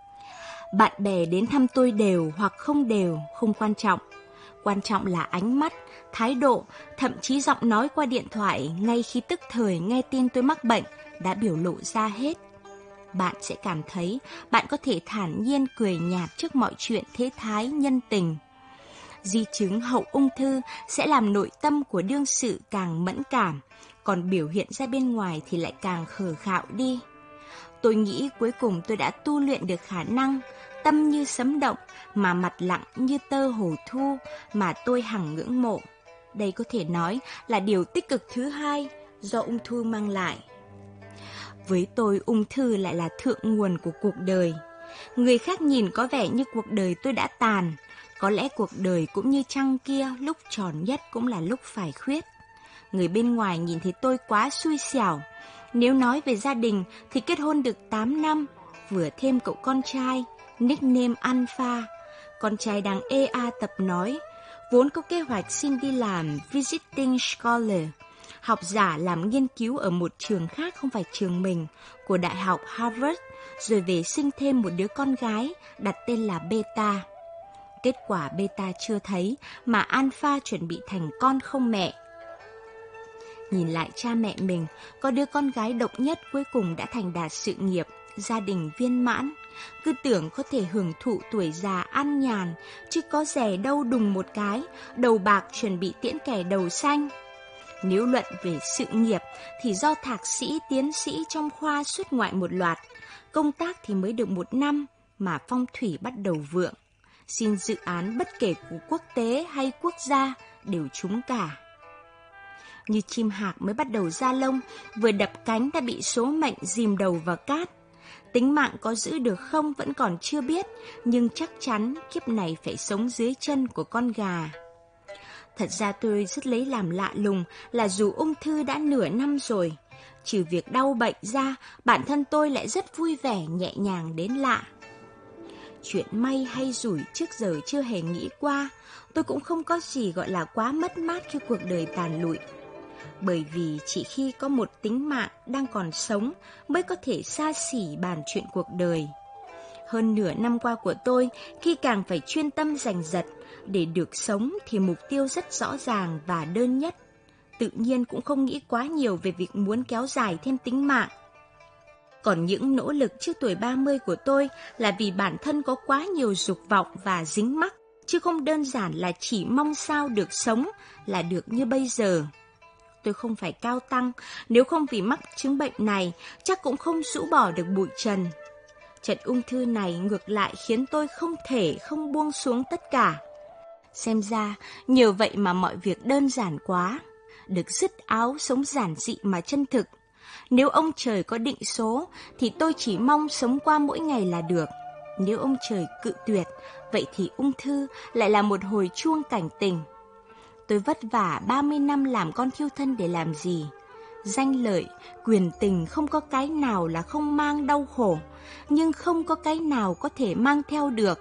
Bạn bè đến thăm tôi đều hoặc không đều không quan trọng. Quan trọng là ánh mắt, thái độ, thậm chí giọng nói qua điện thoại ngay khi tức thời nghe tin tôi mắc bệnh đã biểu lộ ra hết. Bạn sẽ cảm thấy bạn có thể thản nhiên cười nhạt trước mọi chuyện thế thái nhân tình. Di chứng hậu ung thư sẽ làm nội tâm của đương sự càng mẫn cảm, còn biểu hiện ra bên ngoài thì lại càng khờ khạo đi. Tôi nghĩ cuối cùng tôi đã tu luyện được khả năng tâm như sấm động mà mặt lặng như tơ hồ thu mà tôi hằng ngưỡng mộ. Đây có thể nói là điều tích cực thứ hai do ung thư mang lại. Với tôi, ung thư lại là thượng nguồn của cuộc đời. Người khác nhìn có vẻ như cuộc đời tôi đã tàn. Có lẽ cuộc đời cũng như trăng kia, lúc tròn nhất cũng là lúc phải khuyết. Người bên ngoài nhìn thấy tôi quá xui xẻo. Nếu nói về gia đình thì kết hôn được 8 năm, vừa thêm cậu con trai, nickname Alpha. Con trai đang tập nói, vốn có kế hoạch xin đi làm visiting scholar, học giả làm nghiên cứu ở một trường khác không phải trường mình, của Đại học Harvard, rồi về sinh thêm một đứa con gái, đặt tên là Beta. Kết quả Beta chưa thấy, mà Alpha chuẩn bị thành con không mẹ. Nhìn lại cha mẹ mình, có đứa con gái độc nhất cuối cùng đã thành đạt sự nghiệp, gia đình viên mãn. Cứ tưởng có thể hưởng thụ tuổi già an nhàn, chứ có rẻ đâu đùng một cái, đầu bạc chuẩn bị tiễn kẻ đầu xanh. Nếu luận về sự nghiệp thì do thạc sĩ, tiến sĩ trong khoa xuất ngoại một loạt, công tác thì mới được 1 năm mà phong thủy bắt đầu vượng. Xin dự án bất kể của quốc tế hay quốc gia đều trúng cả. Như chim hạc mới bắt đầu ra lông, vừa đập cánh đã bị số mệnh dìm đầu vào cát. Tính mạng có giữ được không vẫn còn chưa biết, nhưng chắc chắn kiếp này phải sống dưới chân của con gà. Thật ra tôi rất lấy làm lạ lùng là dù ung thư đã nửa năm rồi, trừ việc đau bệnh ra, bản thân tôi lại rất vui vẻ nhẹ nhàng đến lạ. Chuyện may hay rủi trước giờ chưa hề nghĩ qua, tôi cũng không có gì gọi là quá mất mát khi cuộc đời tàn lụi. Bởi vì chỉ khi có một tính mạng đang còn sống mới có thể xa xỉ bàn chuyện cuộc đời. Hơn nửa năm qua của tôi, khi càng phải chuyên tâm giành giật để được sống thì mục tiêu rất rõ ràng và đơn nhất. Tự nhiên cũng không nghĩ quá nhiều về việc muốn kéo dài thêm tính mạng. Còn những nỗ lực trước tuổi 30 của tôi là vì bản thân có quá nhiều dục vọng và dính mắc, chứ không đơn giản là chỉ mong sao được sống là được như bây giờ. Tôi không phải cao tăng, nếu không vì mắc chứng bệnh này, chắc cũng không rũ bỏ được bụi trần. Trận ung thư này ngược lại khiến tôi không thể không buông xuống tất cả. Xem ra, nhờ vậy mà mọi việc đơn giản quá, được dứt áo sống giản dị mà chân thực. Nếu ông trời có định số, thì tôi chỉ mong sống qua mỗi ngày là được. Nếu ông trời cự tuyệt, vậy thì ung thư lại là một hồi chuông cảnh tỉnh. Tôi vất vả 30 năm làm con thiêu thân để làm gì? Danh lợi, quyền tình không có cái nào là không mang đau khổ, nhưng không có cái nào có thể mang theo được.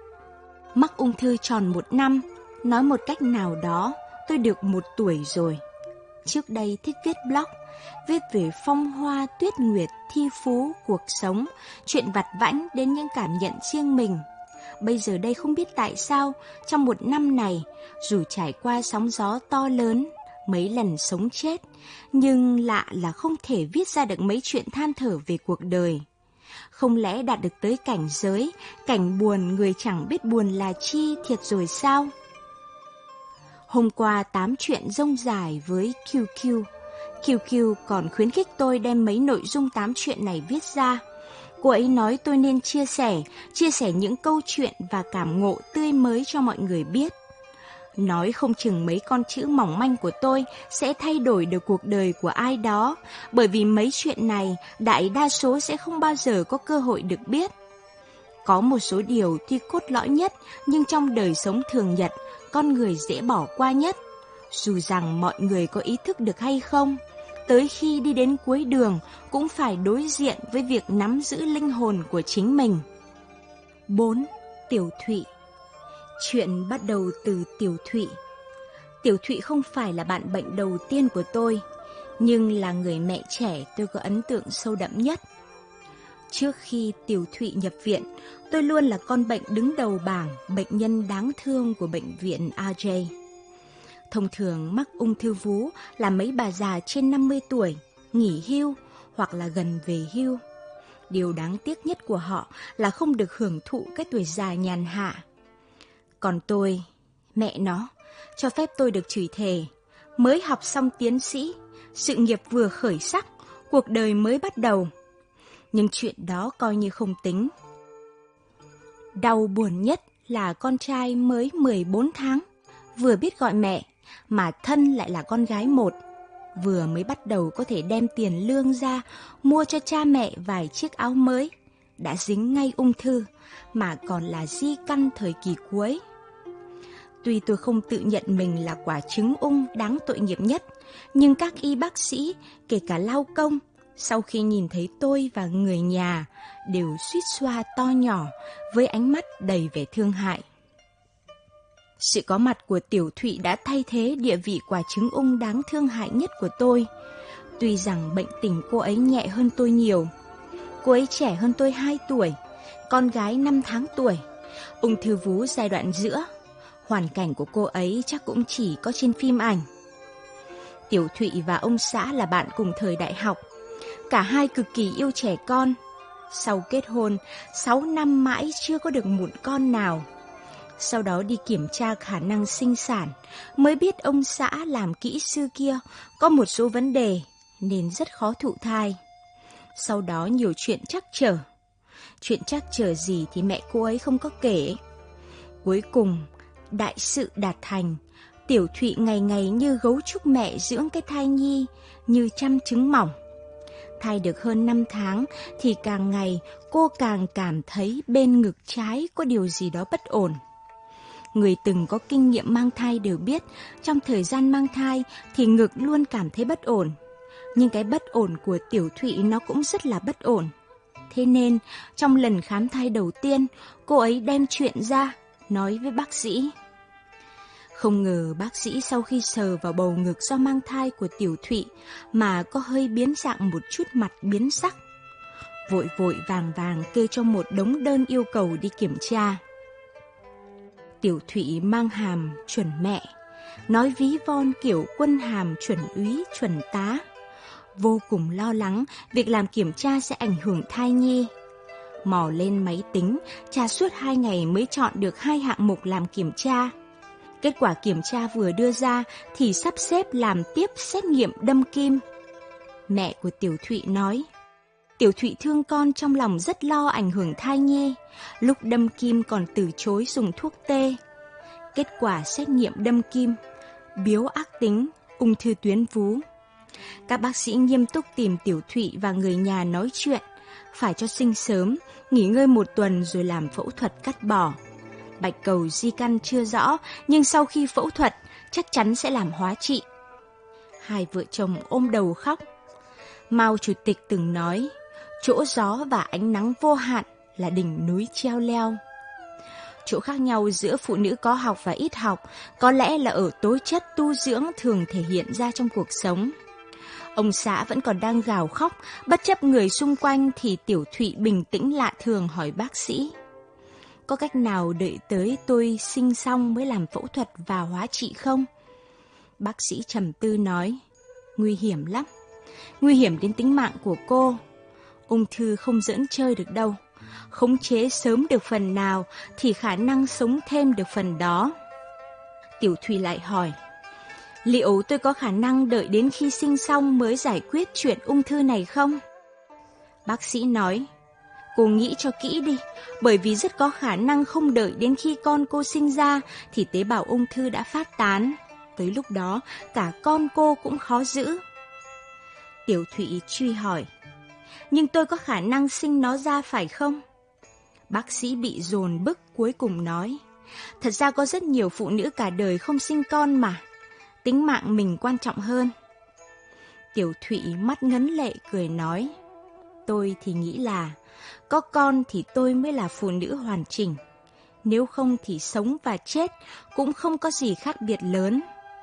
Mắc ung thư tròn 1 năm, nói một cách nào đó, tôi được 1 tuổi rồi. Trước đây thích viết blog, viết về phong hoa tuyết nguyệt, thi phú, cuộc sống, chuyện vặt vãnh đến những cảm nhận riêng mình. Bây giờ đây không biết tại sao, trong 1 năm này, dù trải qua sóng gió to lớn, mấy lần sống chết, nhưng lạ là không thể viết ra được mấy chuyện than thở về cuộc đời. Không lẽ đạt được tới cảnh giới, cảnh buồn người chẳng biết buồn là chi thiệt rồi sao? Hôm qua 8 chuyện rông dài với QQ còn khuyến khích tôi đem mấy nội dung 8 chuyện này viết ra. Cô ấy nói tôi nên chia sẻ những câu chuyện và cảm ngộ tươi mới cho mọi người biết. Nói không chừng mấy con chữ mỏng manh của tôi sẽ thay đổi được cuộc đời của ai đó, bởi vì mấy chuyện này đại đa số sẽ không bao giờ có cơ hội được biết. Có một số điều tuy cốt lõi nhất, nhưng trong đời sống thường nhật, con người dễ bỏ qua nhất. Dù rằng mọi người có ý thức được hay không, tới khi đi đến cuối đường cũng phải đối diện với việc nắm giữ linh hồn của chính mình. 4. Tiểu Thụy. Chuyện bắt đầu từ Tiểu Thụy. Tiểu Thụy không phải là bạn bệnh đầu tiên của tôi, nhưng là người mẹ trẻ tôi có ấn tượng sâu đậm nhất. Trước khi Tiểu Thụy nhập viện, tôi luôn là con bệnh đứng đầu bảng bệnh nhân đáng thương của bệnh viện RJ. Thông thường mắc ung thư vú là mấy bà già trên 50 tuổi, nghỉ hưu hoặc là gần về hưu. Điều đáng tiếc nhất của họ là không được hưởng thụ cái tuổi già nhàn hạ. Còn tôi, mẹ nó, cho phép tôi được chửi thề, mới học xong tiến sĩ, sự nghiệp vừa khởi sắc, cuộc đời mới bắt đầu. Nhưng chuyện đó coi như không tính. Đau buồn nhất là con trai mới 14 tháng, vừa biết gọi mẹ, mà thân lại là con gái một. Vừa mới bắt đầu có thể đem tiền lương ra, mua cho cha mẹ vài chiếc áo mới, đã dính ngay ung thư, mà còn là di căn thời kỳ cuối. Tuy tôi không tự nhận mình là quả trứng ung đáng tội nghiệp nhất, nhưng các y bác sĩ, kể cả lao công, sau khi nhìn thấy tôi và người nhà, đều suýt xoa to nhỏ với ánh mắt đầy vẻ thương hại. Sự có mặt của Tiểu Thụy đã thay thế địa vị quả trứng ung đáng thương hại nhất của tôi. Tuy rằng bệnh tình cô ấy nhẹ hơn tôi nhiều. Cô ấy trẻ hơn tôi 2 tuổi, con gái 5 tháng tuổi, ung thư vú giai đoạn giữa. Hoàn cảnh của cô ấy chắc cũng chỉ có trên phim ảnh. Tiểu Thụy và ông xã là bạn cùng thời đại học. Cả hai cực kỳ yêu trẻ con. Sau kết hôn, 6 năm mãi chưa có được một con nào. Sau đó đi kiểm tra khả năng sinh sản, mới biết ông xã làm kỹ sư kia có một số vấn đề nên rất khó thụ thai. Sau đó nhiều chuyện trắc trở. Chuyện trắc trở gì thì mẹ cô ấy không có kể. Cuối cùng, đại sự đạt thành. Tiểu Thụy ngày ngày như gấu trúc mẹ dưỡng cái thai nhi, như chăm trứng mỏng. Thai được hơn 5 tháng thì càng ngày cô càng cảm thấy bên ngực trái có điều gì đó bất ổn. Người từng có kinh nghiệm mang thai đều biết, trong thời gian mang thai thì ngực luôn cảm thấy bất ổn. Nhưng cái bất ổn của Tiểu Thụy nó cũng rất là bất ổn. Thế nên, trong lần khám thai đầu tiên, cô ấy đem chuyện ra, nói với bác sĩ. Không ngờ bác sĩ sau khi sờ vào bầu ngực do mang thai của Tiểu Thụy mà có hơi biến dạng một chút, mặt biến sắc. Vội vội vàng vàng kê cho một đống đơn yêu cầu đi kiểm tra. Tiểu Thụy mang hàm chuẩn mẹ, nói ví von kiểu quân hàm chuẩn úy chuẩn tá. Vô cùng lo lắng việc làm kiểm tra sẽ ảnh hưởng thai nhi. Mò lên máy tính, tra suốt 2 ngày mới chọn được 2 hạng mục làm kiểm tra. Kết quả kiểm tra vừa đưa ra thì sắp xếp làm tiếp xét nghiệm đâm kim. Mẹ của Tiểu Thụy nói, Tiểu Thụy thương con trong lòng rất lo ảnh hưởng thai nhi, lúc đâm kim còn từ chối dùng thuốc tê. Kết quả xét nghiệm đâm kim, biếu ác tính, ung thư tuyến vú. Các bác sĩ nghiêm túc tìm Tiểu Thụy và người nhà nói chuyện, phải cho sinh sớm, nghỉ ngơi 1 tuần rồi làm phẫu thuật cắt bỏ. Bạch cầu di căn chưa rõ, nhưng sau khi phẫu thuật chắc chắn sẽ làm hóa trị. Hai vợ chồng ôm đầu khóc. Mao Chủ tịch từng nói, chỗ gió và ánh nắng vô hạn là đỉnh núi treo leo. Chỗ khác nhau giữa phụ nữ có học và ít học có lẽ là ở tố chất tu dưỡng thường thể hiện ra trong cuộc sống. Ông xã vẫn còn đang gào khóc, bất chấp người xung quanh thì Tiểu Thụy bình tĩnh lạ thường hỏi bác sĩ. Có cách nào đợi tới tôi sinh xong mới làm phẫu thuật và hóa trị không? Bác sĩ trầm tư nói, nguy hiểm lắm, nguy hiểm đến tính mạng của cô. Ung thư không giỡn chơi được đâu, khống chế sớm được phần nào thì khả năng sống thêm được phần đó. Tiểu Thụy lại hỏi, liệu tôi có khả năng đợi đến khi sinh xong mới giải quyết chuyện ung thư này không? Bác sĩ nói, Cô nghĩ cho kỹ đi, bởi vì rất có khả năng không đợi đến khi con cô sinh ra thì tế bào ung thư đã phát tán. Tới lúc đó, cả con cô cũng khó giữ. Tiểu Thụy truy hỏi, nhưng tôi có khả năng sinh nó ra phải không? Bác sĩ bị dồn bức cuối cùng nói, thật ra có rất nhiều phụ nữ cả đời không sinh con mà. Tính mạng mình quan trọng hơn. Tiểu Thụy mắt ngấn lệ cười nói, tôi thì nghĩ là có con thì tôi mới là phụ nữ hoàn chỉnh. Nếu không thì sống và chết cũng không có gì khác biệt lớn.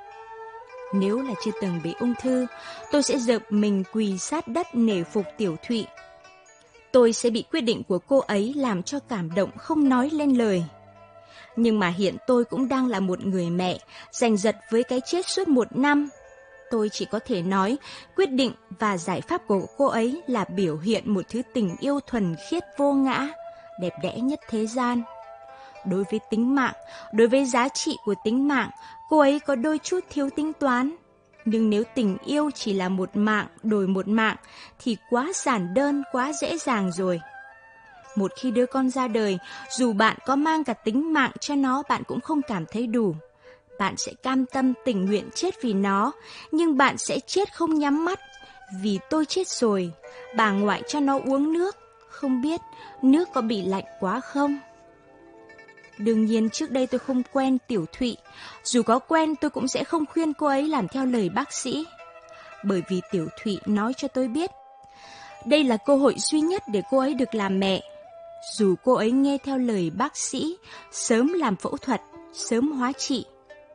Nếu là chưa từng bị ung thư, tôi sẽ dợp mình quỳ sát đất nể phục Tiểu Thụy. Tôi sẽ bị quyết định của cô ấy làm cho cảm động không nói lên lời. Nhưng mà hiện tôi cũng đang là một người mẹ, giành giật với cái chết suốt 1 năm. Tôi chỉ có thể nói, quyết định và giải pháp của cô ấy là biểu hiện một thứ tình yêu thuần khiết vô ngã, đẹp đẽ nhất thế gian. Đối với tính mạng, đối với giá trị của tính mạng, cô ấy có đôi chút thiếu tính toán. Nhưng nếu tình yêu chỉ là một mạng đổi một mạng, thì quá giản đơn, quá dễ dàng rồi. Một khi đứa con ra đời, dù bạn có mang cả tính mạng cho nó, bạn cũng không cảm thấy đủ. Bạn sẽ cam tâm tình nguyện chết vì nó, nhưng bạn sẽ chết không nhắm mắt. Vì tôi chết rồi, bà ngoại cho nó uống nước, không biết nước có bị lạnh quá không? Đương nhiên trước đây tôi không quen Tiểu Thụy, dù có quen tôi cũng sẽ không khuyên cô ấy làm theo lời bác sĩ. Bởi vì Tiểu Thụy nói cho tôi biết, đây là cơ hội duy nhất để cô ấy được làm mẹ. Dù cô ấy nghe theo lời bác sĩ, sớm làm phẫu thuật, sớm hóa trị.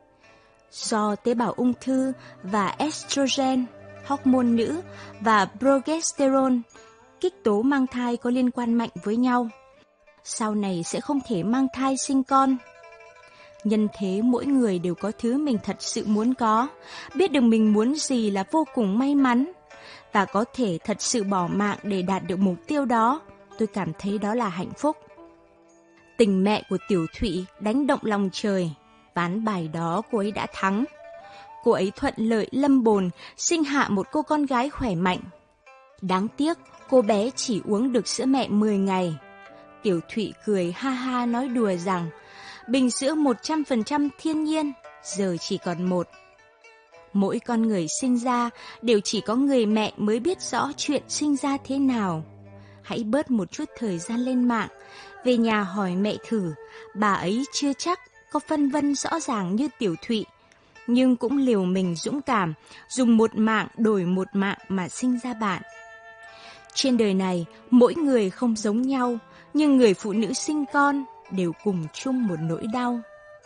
Do tế bào ung thư và estrogen, hormone nữ và progesterone, kích tố mang thai có liên quan mạnh với nhau. Sau này sẽ không thể mang thai sinh con. Nhân thế mỗi người đều có thứ mình thật sự muốn có, biết được mình muốn gì là vô cùng may mắn. Và có thể thật sự bỏ mạng để đạt được mục tiêu đó, tôi cảm thấy đó là hạnh phúc. Tình mẹ của Tiểu Thụy đánh động lòng trời, ván bài đó cô ấy đã thắng. Cô ấy thuận lợi lâm bồn, sinh hạ một cô con gái khỏe mạnh. Đáng tiếc, cô bé chỉ uống được sữa mẹ 10 ngày. Tiểu Thụy cười ha ha nói đùa rằng, bình sữa 100% thiên nhiên, giờ chỉ còn 1. Mỗi con người sinh ra đều chỉ có người mẹ mới biết rõ chuyện sinh ra thế nào. Hãy bớt một chút thời gian lên mạng, về nhà hỏi mẹ thử, bà ấy chưa chắc có phân vân rõ ràng như Tiểu Thụy, nhưng cũng liều mình dũng cảm, dùng một mạng đổi một mạng mà sinh ra bạn. Trên đời này, mỗi người không giống nhau, nhưng người phụ nữ sinh con đều cùng chung một nỗi đau.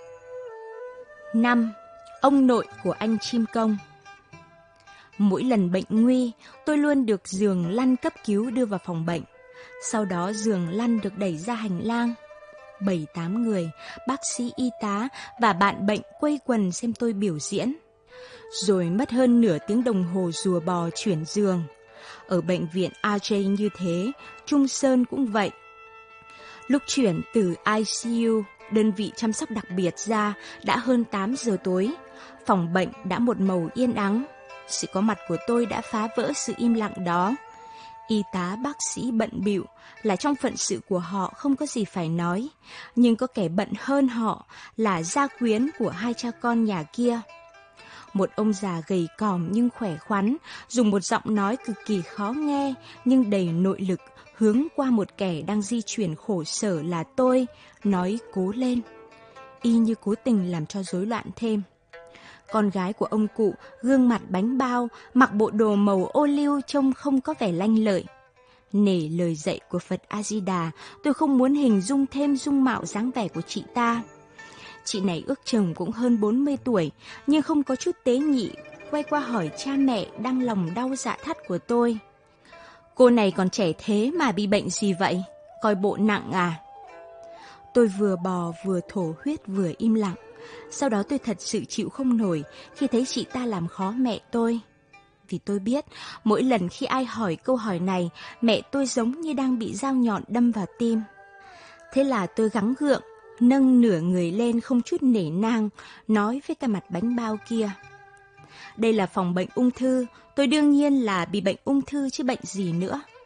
5. Ông nội của anh chim công. Mỗi lần bệnh nguy, tôi luôn được giường lăn cấp cứu đưa vào phòng bệnh. Sau đó giường lăn được đẩy ra hành lang. 7-8 người, bác sĩ, y tá và bạn bệnh quây quần xem tôi biểu diễn. Rồi mất hơn nửa tiếng đồng hồ rùa bò chuyển giường. Ở bệnh viện RJ như thế, Trung Sơn cũng vậy. Lúc chuyển từ ICU, đơn vị chăm sóc đặc biệt ra, đã hơn 8 giờ tối. Phòng bệnh đã một màu yên ắng. Sự có mặt của tôi đã phá vỡ sự im lặng đó. Y tá bác sĩ bận bịu là trong phận sự của họ không có gì phải nói, nhưng có kẻ bận hơn họ là gia quyến của hai cha con nhà kia. Một ông già gầy còm nhưng khỏe khoắn, dùng một giọng nói cực kỳ khó nghe nhưng đầy nội lực, hướng qua một kẻ đang di chuyển khổ sở là tôi, nói cố lên, y như cố tình làm cho rối loạn thêm. Con gái của ông cụ, gương mặt bánh bao, mặc bộ đồ màu ô liu trông không có vẻ lanh lợi. Nể lời dạy của Phật A-di-đà, tôi không muốn hình dung thêm dung mạo dáng vẻ của chị ta. Chị này ước chừng cũng hơn 40 tuổi, nhưng không có chút tế nhị, quay qua hỏi cha mẹ đang lòng đau dạ thắt của tôi. Cô này còn trẻ thế mà bị bệnh gì vậy? Coi bộ nặng à? Tôi vừa bò vừa thổ huyết vừa im lặng. Sau đó tôi thật sự chịu không nổi khi thấy chị ta làm khó mẹ tôi. Vì tôi biết, mỗi lần khi ai hỏi câu hỏi này, mẹ tôi giống như đang bị dao nhọn đâm vào tim. Thế là tôi gắng gượng, nâng nửa người lên không chút nể nang, nói với cái mặt bánh bao kia. Đây là phòng bệnh ung thư, tôi đương nhiên là bị bệnh ung thư chứ bệnh gì nữa.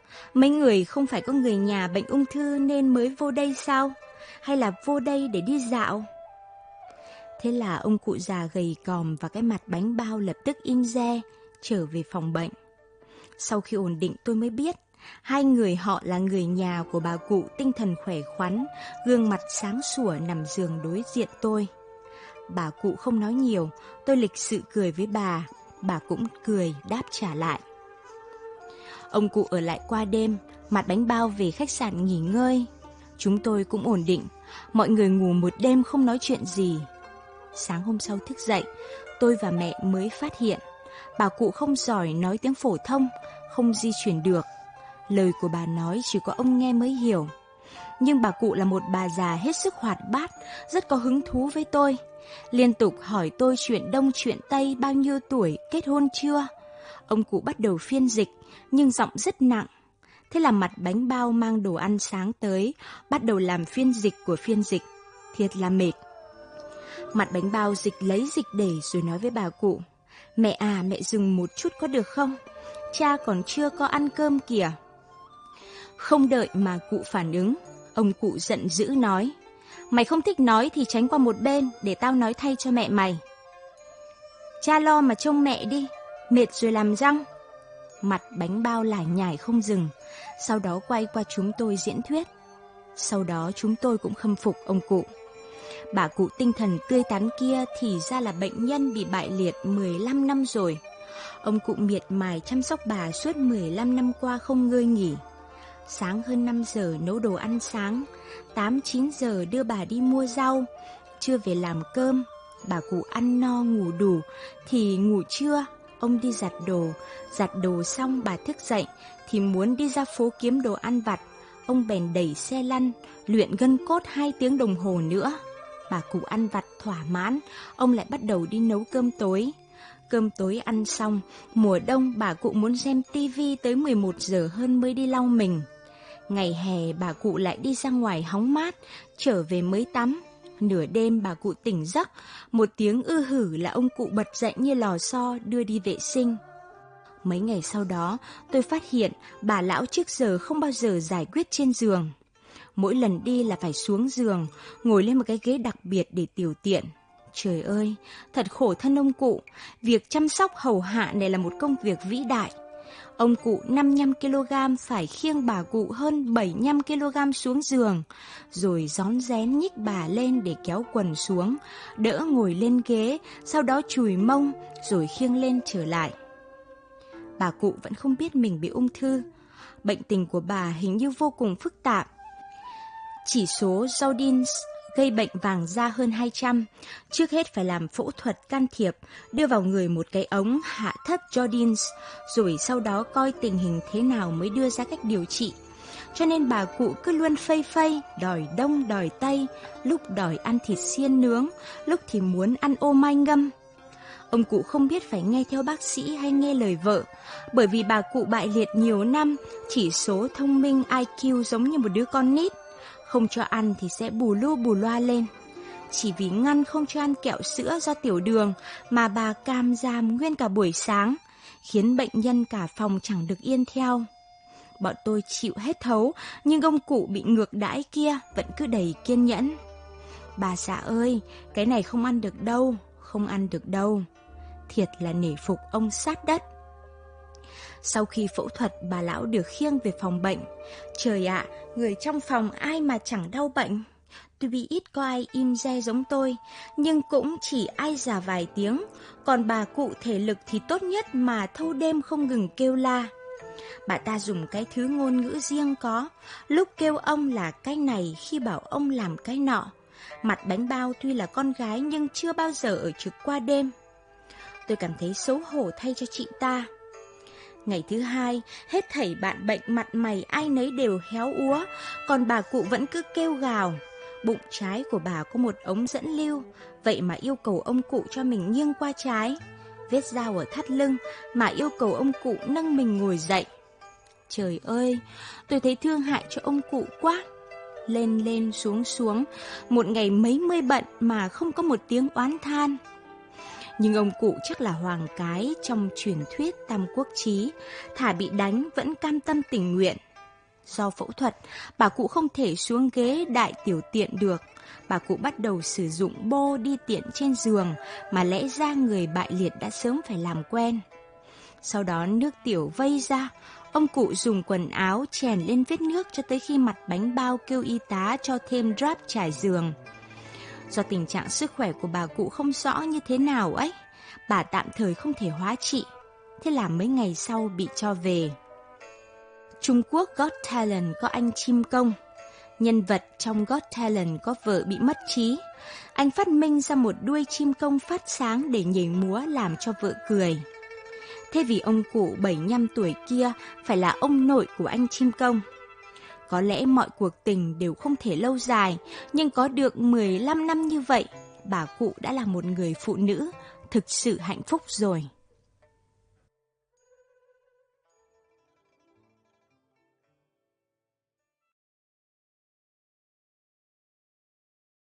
Mấy người không phải có người nhà bệnh ung thư nên mới vô đây sao? Hay là vô đây để đi dạo? Thế là ông cụ già gầy còm và cái mặt bánh bao lập tức im re, trở về phòng bệnh. Sau khi ổn định tôi mới biết, hai người họ là người nhà của bà cụ tinh thần khỏe khoắn, gương mặt sáng sủa nằm giường đối diện tôi. Bà cụ không nói nhiều, tôi lịch sự cười với bà cũng cười đáp trả lại. Ông cụ ở lại qua đêm, mặt bánh bao về khách sạn nghỉ ngơi. Chúng tôi cũng ổn định, mọi người ngủ một đêm không nói chuyện gì. Sáng hôm sau thức dậy, tôi và mẹ mới phát hiện, bà cụ không giỏi nói tiếng phổ thông, không di chuyển được. Lời của bà nói chỉ có ông nghe mới hiểu. Nhưng bà cụ là một bà già hết sức hoạt bát, rất có hứng thú với tôi. Liên tục hỏi tôi chuyện đông chuyện tây, bao nhiêu tuổi, kết hôn chưa. Ông cụ bắt đầu phiên dịch, nhưng giọng rất nặng. Thế là mặt bánh bao mang đồ ăn sáng tới, bắt đầu làm phiên dịch của phiên dịch. Thiệt là mệt. Mặt bánh bao dịch lấy dịch để rồi nói với bà cụ: Mẹ à, mẹ dừng một chút có được không? Cha còn chưa có ăn cơm kìa. Không đợi mà cụ phản ứng, ông cụ giận dữ nói: Mày không thích nói thì tránh qua một bên, để tao nói thay cho mẹ mày. Cha lo mà trông mẹ đi, mệt rồi làm răng. Mặt bánh bao lải nhải không dừng, sau đó quay qua chúng tôi diễn thuyết. Sau đó chúng tôi cũng khâm phục ông cụ. Bà cụ tinh thần tươi tắn kia thì ra là bệnh nhân bị bại liệt 15 năm rồi. Ông cụ miệt mài chăm sóc bà suốt 15 năm qua không ngơi nghỉ. Sáng hơn 5 giờ nấu đồ ăn sáng, 8-9 giờ đưa bà đi mua rau, trưa về làm cơm. Bà cụ ăn no ngủ đủ thì ngủ trưa, ông đi giặt đồ xong bà thức dậy thì muốn đi ra phố kiếm đồ ăn vặt. Ông bèn đẩy xe lăn, luyện gân cốt 2 tiếng đồng hồ nữa. Bà cụ ăn vặt thỏa mãn, ông lại bắt đầu đi nấu cơm tối. Cơm tối ăn xong, mùa đông bà cụ muốn xem tivi tới 11 giờ hơn mới đi lau mình. Ngày hè bà cụ lại đi ra ngoài hóng mát, trở về mới tắm. Nửa đêm bà cụ tỉnh giấc, một tiếng ư hử là ông cụ bật dậy như lò xo đưa đi vệ sinh. Mấy ngày sau đó, tôi phát hiện bà lão trước giờ không bao giờ giải quyết trên giường. Mỗi lần đi là phải xuống giường, ngồi lên một cái ghế đặc biệt để tiểu tiện. Trời ơi, thật khổ thân ông cụ, việc chăm sóc hầu hạ này là một công việc vĩ đại. Ông cụ 55 kg phải khiêng bà cụ hơn 75 kg xuống giường, rồi rón rén nhích bà lên để kéo quần xuống, đỡ ngồi lên ghế, sau đó chùi mông, rồi khiêng lên trở lại. Bà cụ vẫn không biết mình bị ung thư. Bệnh tình của bà hình như vô cùng phức tạp. Chỉ số Jordins gây bệnh vàng da hơn 200. Trước hết phải làm phẫu thuật can thiệp, đưa vào người một cái ống hạ thấp Jordins, rồi sau đó coi tình hình thế nào mới đưa ra cách điều trị. Cho nên bà cụ cứ luôn phây phây, đòi đông đòi tây, lúc đòi ăn thịt xiên nướng, lúc thì muốn ăn ô mai ngâm. Ông cụ không biết phải nghe theo bác sĩ hay nghe lời vợ, bởi vì bà cụ bại liệt nhiều năm, chỉ số thông minh IQ giống như một đứa con nít. Không cho ăn thì sẽ bù lu bù loa lên. Chỉ vì ngăn không cho ăn kẹo sữa do tiểu đường mà bà cam giam nguyên cả buổi sáng, khiến bệnh nhân cả phòng chẳng được yên theo. Bọn tôi chịu hết thấu, nhưng ông cụ bị ngược đãi kia vẫn cứ đầy kiên nhẫn. Bà xã ơi, cái này không ăn được đâu, không ăn được đâu. Thiệt là nể phục ông sát đất. Sau khi phẫu thuật, bà lão được khiêng về phòng bệnh. Trời ạ, người trong phòng ai mà chẳng đau bệnh. Tuy ít có ai im re giống tôi, nhưng cũng chỉ ai già vài tiếng. Còn bà cụ thể lực thì tốt nhất mà thâu đêm không ngừng kêu la. Bà ta dùng cái thứ ngôn ngữ riêng có, lúc kêu ông là cái này, khi bảo ông làm cái nọ. Mặt bánh bao tuy là con gái nhưng chưa bao giờ ở trực qua đêm. Tôi cảm thấy xấu hổ thay cho chị ta. Ngày thứ hai, hết thảy bạn bệnh mặt mày ai nấy đều héo úa, còn bà cụ vẫn cứ kêu gào. Bụng trái của bà có một ống dẫn lưu, vậy mà yêu cầu ông cụ cho mình nghiêng qua trái. Vết dao ở thắt lưng mà yêu cầu ông cụ nâng mình ngồi dậy. Trời ơi, tôi thấy thương hại cho ông cụ quá. Lên lên xuống xuống, một ngày mấy mươi bận mà không có một tiếng oán than. Nhưng ông cụ chắc là hoàng cái trong truyền thuyết Tam Quốc Chí, thà bị đánh vẫn cam tâm tình nguyện. Do phẫu thuật, bà cụ không thể xuống ghế đại tiểu tiện được. Bà cụ bắt đầu sử dụng bô đi tiện trên giường mà lẽ ra người bại liệt đã sớm phải làm quen. Sau đó nước tiểu vây ra, ông cụ dùng quần áo chèn lên vết nước cho tới khi mặt bánh bao kêu y tá cho thêm drap trải giường. Do tình trạng sức khỏe của bà cụ không rõ như thế nào ấy, bà tạm thời không thể hóa trị. Thế là mấy ngày sau bị cho về. Trung Quốc Got Talent có anh chim công. Nhân vật trong Got Talent có vợ bị mất trí. Anh phát minh ra một đuôi chim công phát sáng để nhảy múa làm cho vợ cười. Thế vì ông cụ 75 tuổi kia phải là ông nội của anh chim công. Có lẽ mọi cuộc tình đều không thể lâu dài, nhưng có được 15 năm như vậy, bà cụ đã là một người phụ nữ thực sự hạnh phúc rồi.